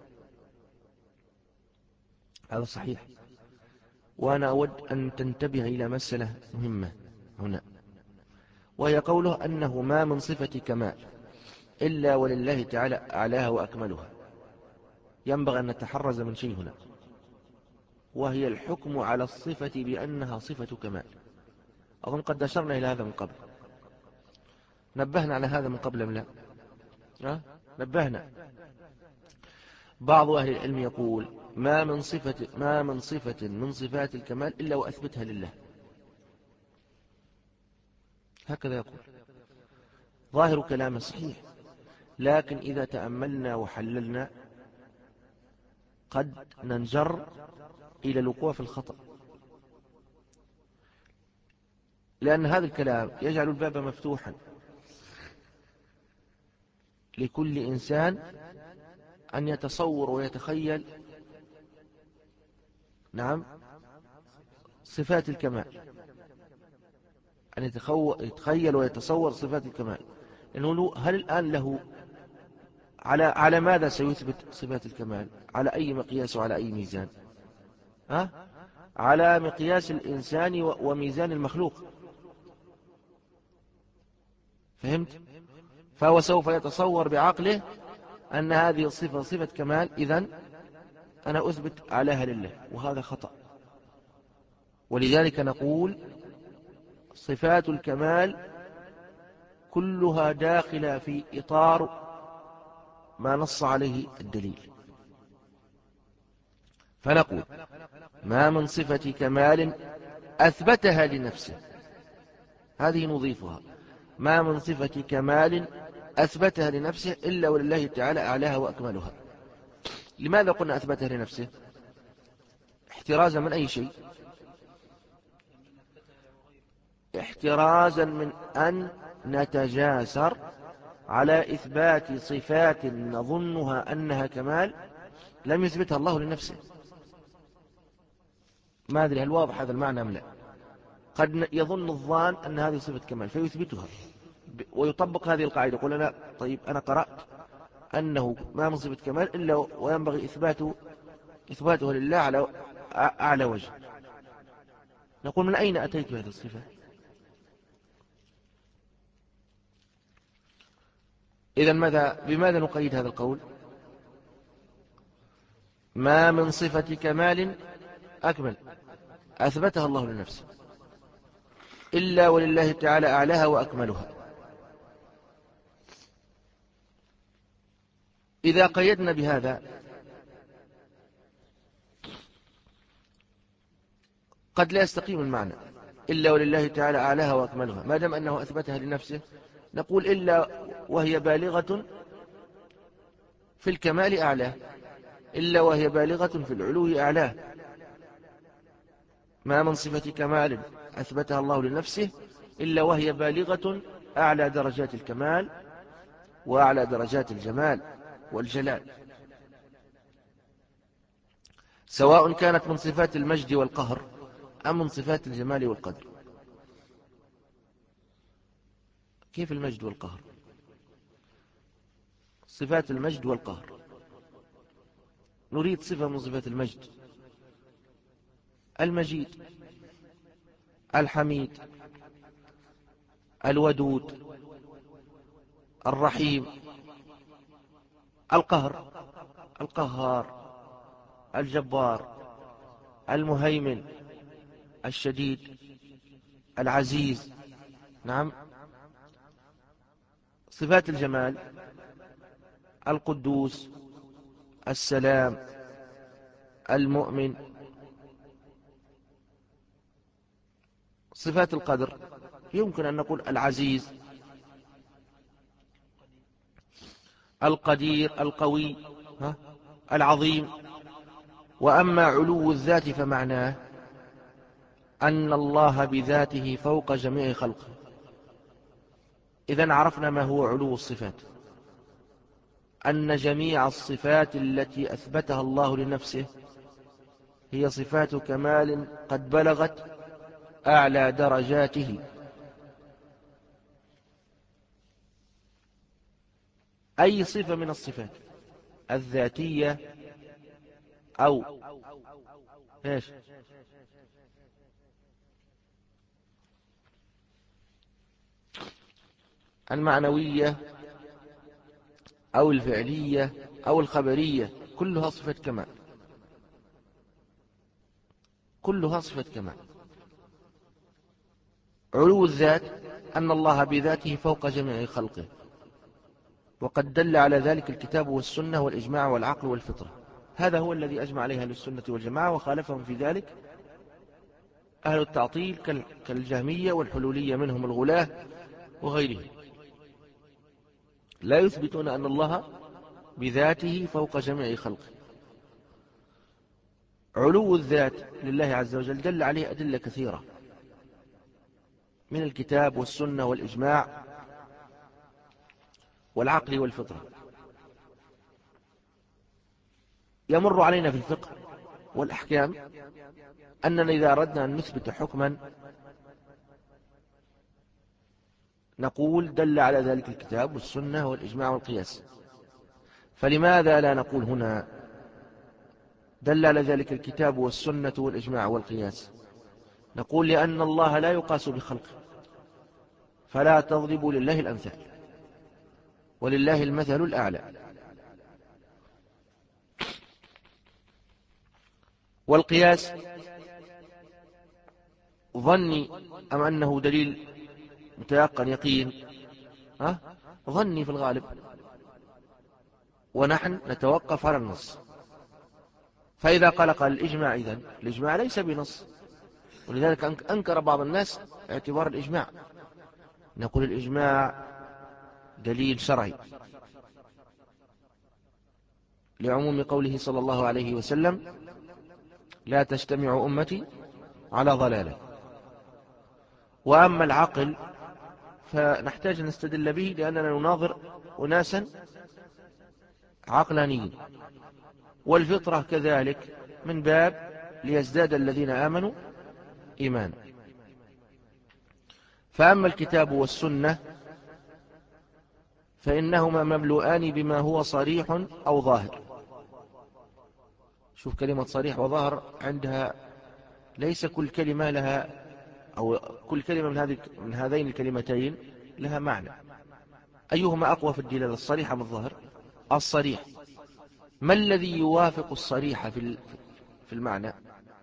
هذا صحيح. وأنا أود أن تنتبه إلى مسألة مهمة هنا، وهي قوله أنه ما من صفة كمال إلا ولله تعالى أعلاها وأكملها. ينبغي أن نتحرز من شيء هنا، وهي الحكم على الصفة بأنها صفة كمال. أظن قد أشرنا إلى هذا من قبل، نبهنا على هذا من قبل أم لا؟ أه؟ نبهنا. بعض أهل العلم يقول ما من صفة ما من صفة من صفات الكمال إلا وأثبتها لله، هكذا يقول. ظاهر كلامه صحيح، لكن إذا تأملنا وحللنا قد ننجر إلى الوقوع في الخطأ، لأن هذا الكلام يجعل الباب مفتوحا لكل إنسان أن يتصور ويتخيل نعم صفات الكمال، أن يتخيل ويتصور صفات الكمال. لأنه هل الآن له على على ماذا سيثبت صفات الكمال؟ على أي مقياس وعلى أي ميزان؟ ها؟ على مقياس الإنسان وميزان المخلوق. فهمت؟ فهو سوف يتصور بعقله أن هذه الصفة صفة كمال، إذن أنا أثبت عليها لله، وهذا خطأ. ولذلك نقول صفات الكمال كلها داخلة في إطار ما نص عليه الدليل. فنقول ما من صفة كمال أثبتها لنفسه، هذه نضيفها، ما من صفة كمال أثبتها لنفسه إلا ولله تعالى أعلاها وأكملها. لماذا قلنا أثبتها لنفسه؟ احترازا من أي شيء؟ احترازا من أن نتجاسر على إثبات صفات نظنها أنها كمال لم يثبتها الله لنفسه. ما أدري هل واضح هذا المعنى أم لا؟ قد يظن الظان أن هذه صفة كمال فيثبتها ويطبق هذه القاعدة، يقول أنا طيب أنا قرأت أنه ما من صفة كمال إلا وينبغي إثباته إثباته لله على أعلى وجه. نقول من أين أتيت بهذه الصفة؟ إذن ماذا بماذا نقيد هذا القول؟ ما من صفة كمال أكمل أثبتها الله لنفسه إلا ولله تعالى أعلاها وأكملها. إذا قيدنا بهذا قد لا يستقيم المعنى إلا ولله تعالى أعلاها وأكملها. ما دام أنه أثبتها لنفسه نقول إلا وهي بالغة في الكمال أعلاه، إلا وهي بالغة في العلو أعلاه. ما من صفة كمال أثبتها الله لنفسه إلا وهي بالغة أعلى درجات الكمال وأعلى درجات الجمال والجلال، سواء كانت من صفات المجد والقهر أم من صفات الجمال والقدر. كيف المجد والقهر؟ صفات المجد والقهر، نريد صفة من صفات المجد: المجيد، الحميد، الودود، الرحيم. القهر: القهار، الجبار، المهيمن، الشديد، العزيز. نعم. صفات الجمال: القدوس، السلام، المؤمن. صفات القدر يمكن أن نقول العزيز، القدير، القوي، ها؟ العظيم. وأما علو الذات فمعناه أن الله بذاته فوق جميع خلقه. إذن عرفنا ما هو علو الصفات، أن جميع الصفات التي أثبتها الله لنفسه هي صفات كمال قد بلغت أعلى درجاته. أي صفة من الصفات الذاتية أو إيش المعنوية أو الفعلية أو الخبرية، كلها صفة كمال، كلها صفة كمال. علو الذات أن الله بذاته فوق جميع خلقه، وقد دل على ذلك الكتاب والسنة والإجماع والعقل والفطرة. هذا هو الذي أجمع عليه أهل السنة والجماعة، وخالفهم في ذلك أهل التعطيل كالجهمية والحلولية منهم الغلاة وغيرهم، لا يثبتون أن الله بذاته فوق جميع خلقه. علو الذات لله عز وجل دل عليه أدلة كثيرة من الكتاب والسنة والإجماع والعقل والفطرة. يمر علينا في الفقه والأحكام أننا إذا أردنا أن نثبت حكما نقول دل على ذلك الكتاب والسنة والإجماع والقياس. فلماذا لا نقول هنا دل على ذلك الكتاب والسنة والإجماع والقياس؟ نقول لأن الله لا يقاس بخلقه، فلا تضربوا لله الأمثال، ولله المثل الأعلى. والقياس ظني أم أنه دليل متيقن يقين؟ ها؟ ظني في الغالب، ونحن نتوقف على النص. فإذا قال قال الإجماع، إذن الإجماع ليس بنص، ولذلك أنكر بعض الناس اعتبار الإجماع. نقول الإجماع دليل شرعي لعموم قوله صلى الله عليه وسلم: لا تجتمع أمتي على ضلالة. وأما العقل فنحتاج أن نستدل به لأننا نناظر أناسا عقلانيين، والفطرة كذلك من باب ليزداد الذين آمنوا إيمانا. فأما الكتاب والسنة فإنهما مملوءان بما هو صريح أو ظاهر. شوف كلمة صريح وظاهر عندها ليس كل كلمة لها، أو كل كلمة من هذه من هذين الكلمتين لها معنى. أيهما أقوى في الدلالة، الصريح أم الظاهر؟ الصريح. ما الذي يوافق الصريح في في المعنى؟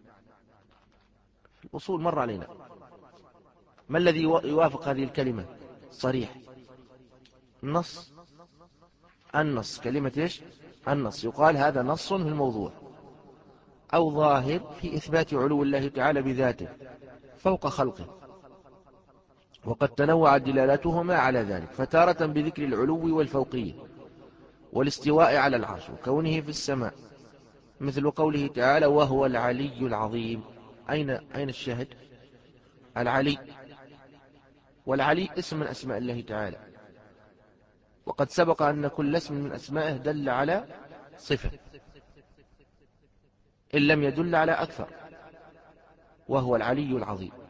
في الأصول مر علينا. ما الذي يوافق هذه الكلمة صريح؟ النص. النص كلمة إيش؟ النص. يقال هذا نص في الموضوع. أو ظاهر في إثبات علو الله تعالى بذاته فوق خلقه، وقد تنوعت دلالتهما على ذلك، فتارة بذكر العلو والفوقية والاستواء على العرش وكونه في السماء، مثل قوله تعالى: وهو العلي العظيم. أين أين الشاهد؟ العلي. والعلي اسم من أسماء الله تعالى، وقد سبق أن كل اسم من أسمائه دل على صفة إن لم يدل على أكثر، وهو العلي العظيم.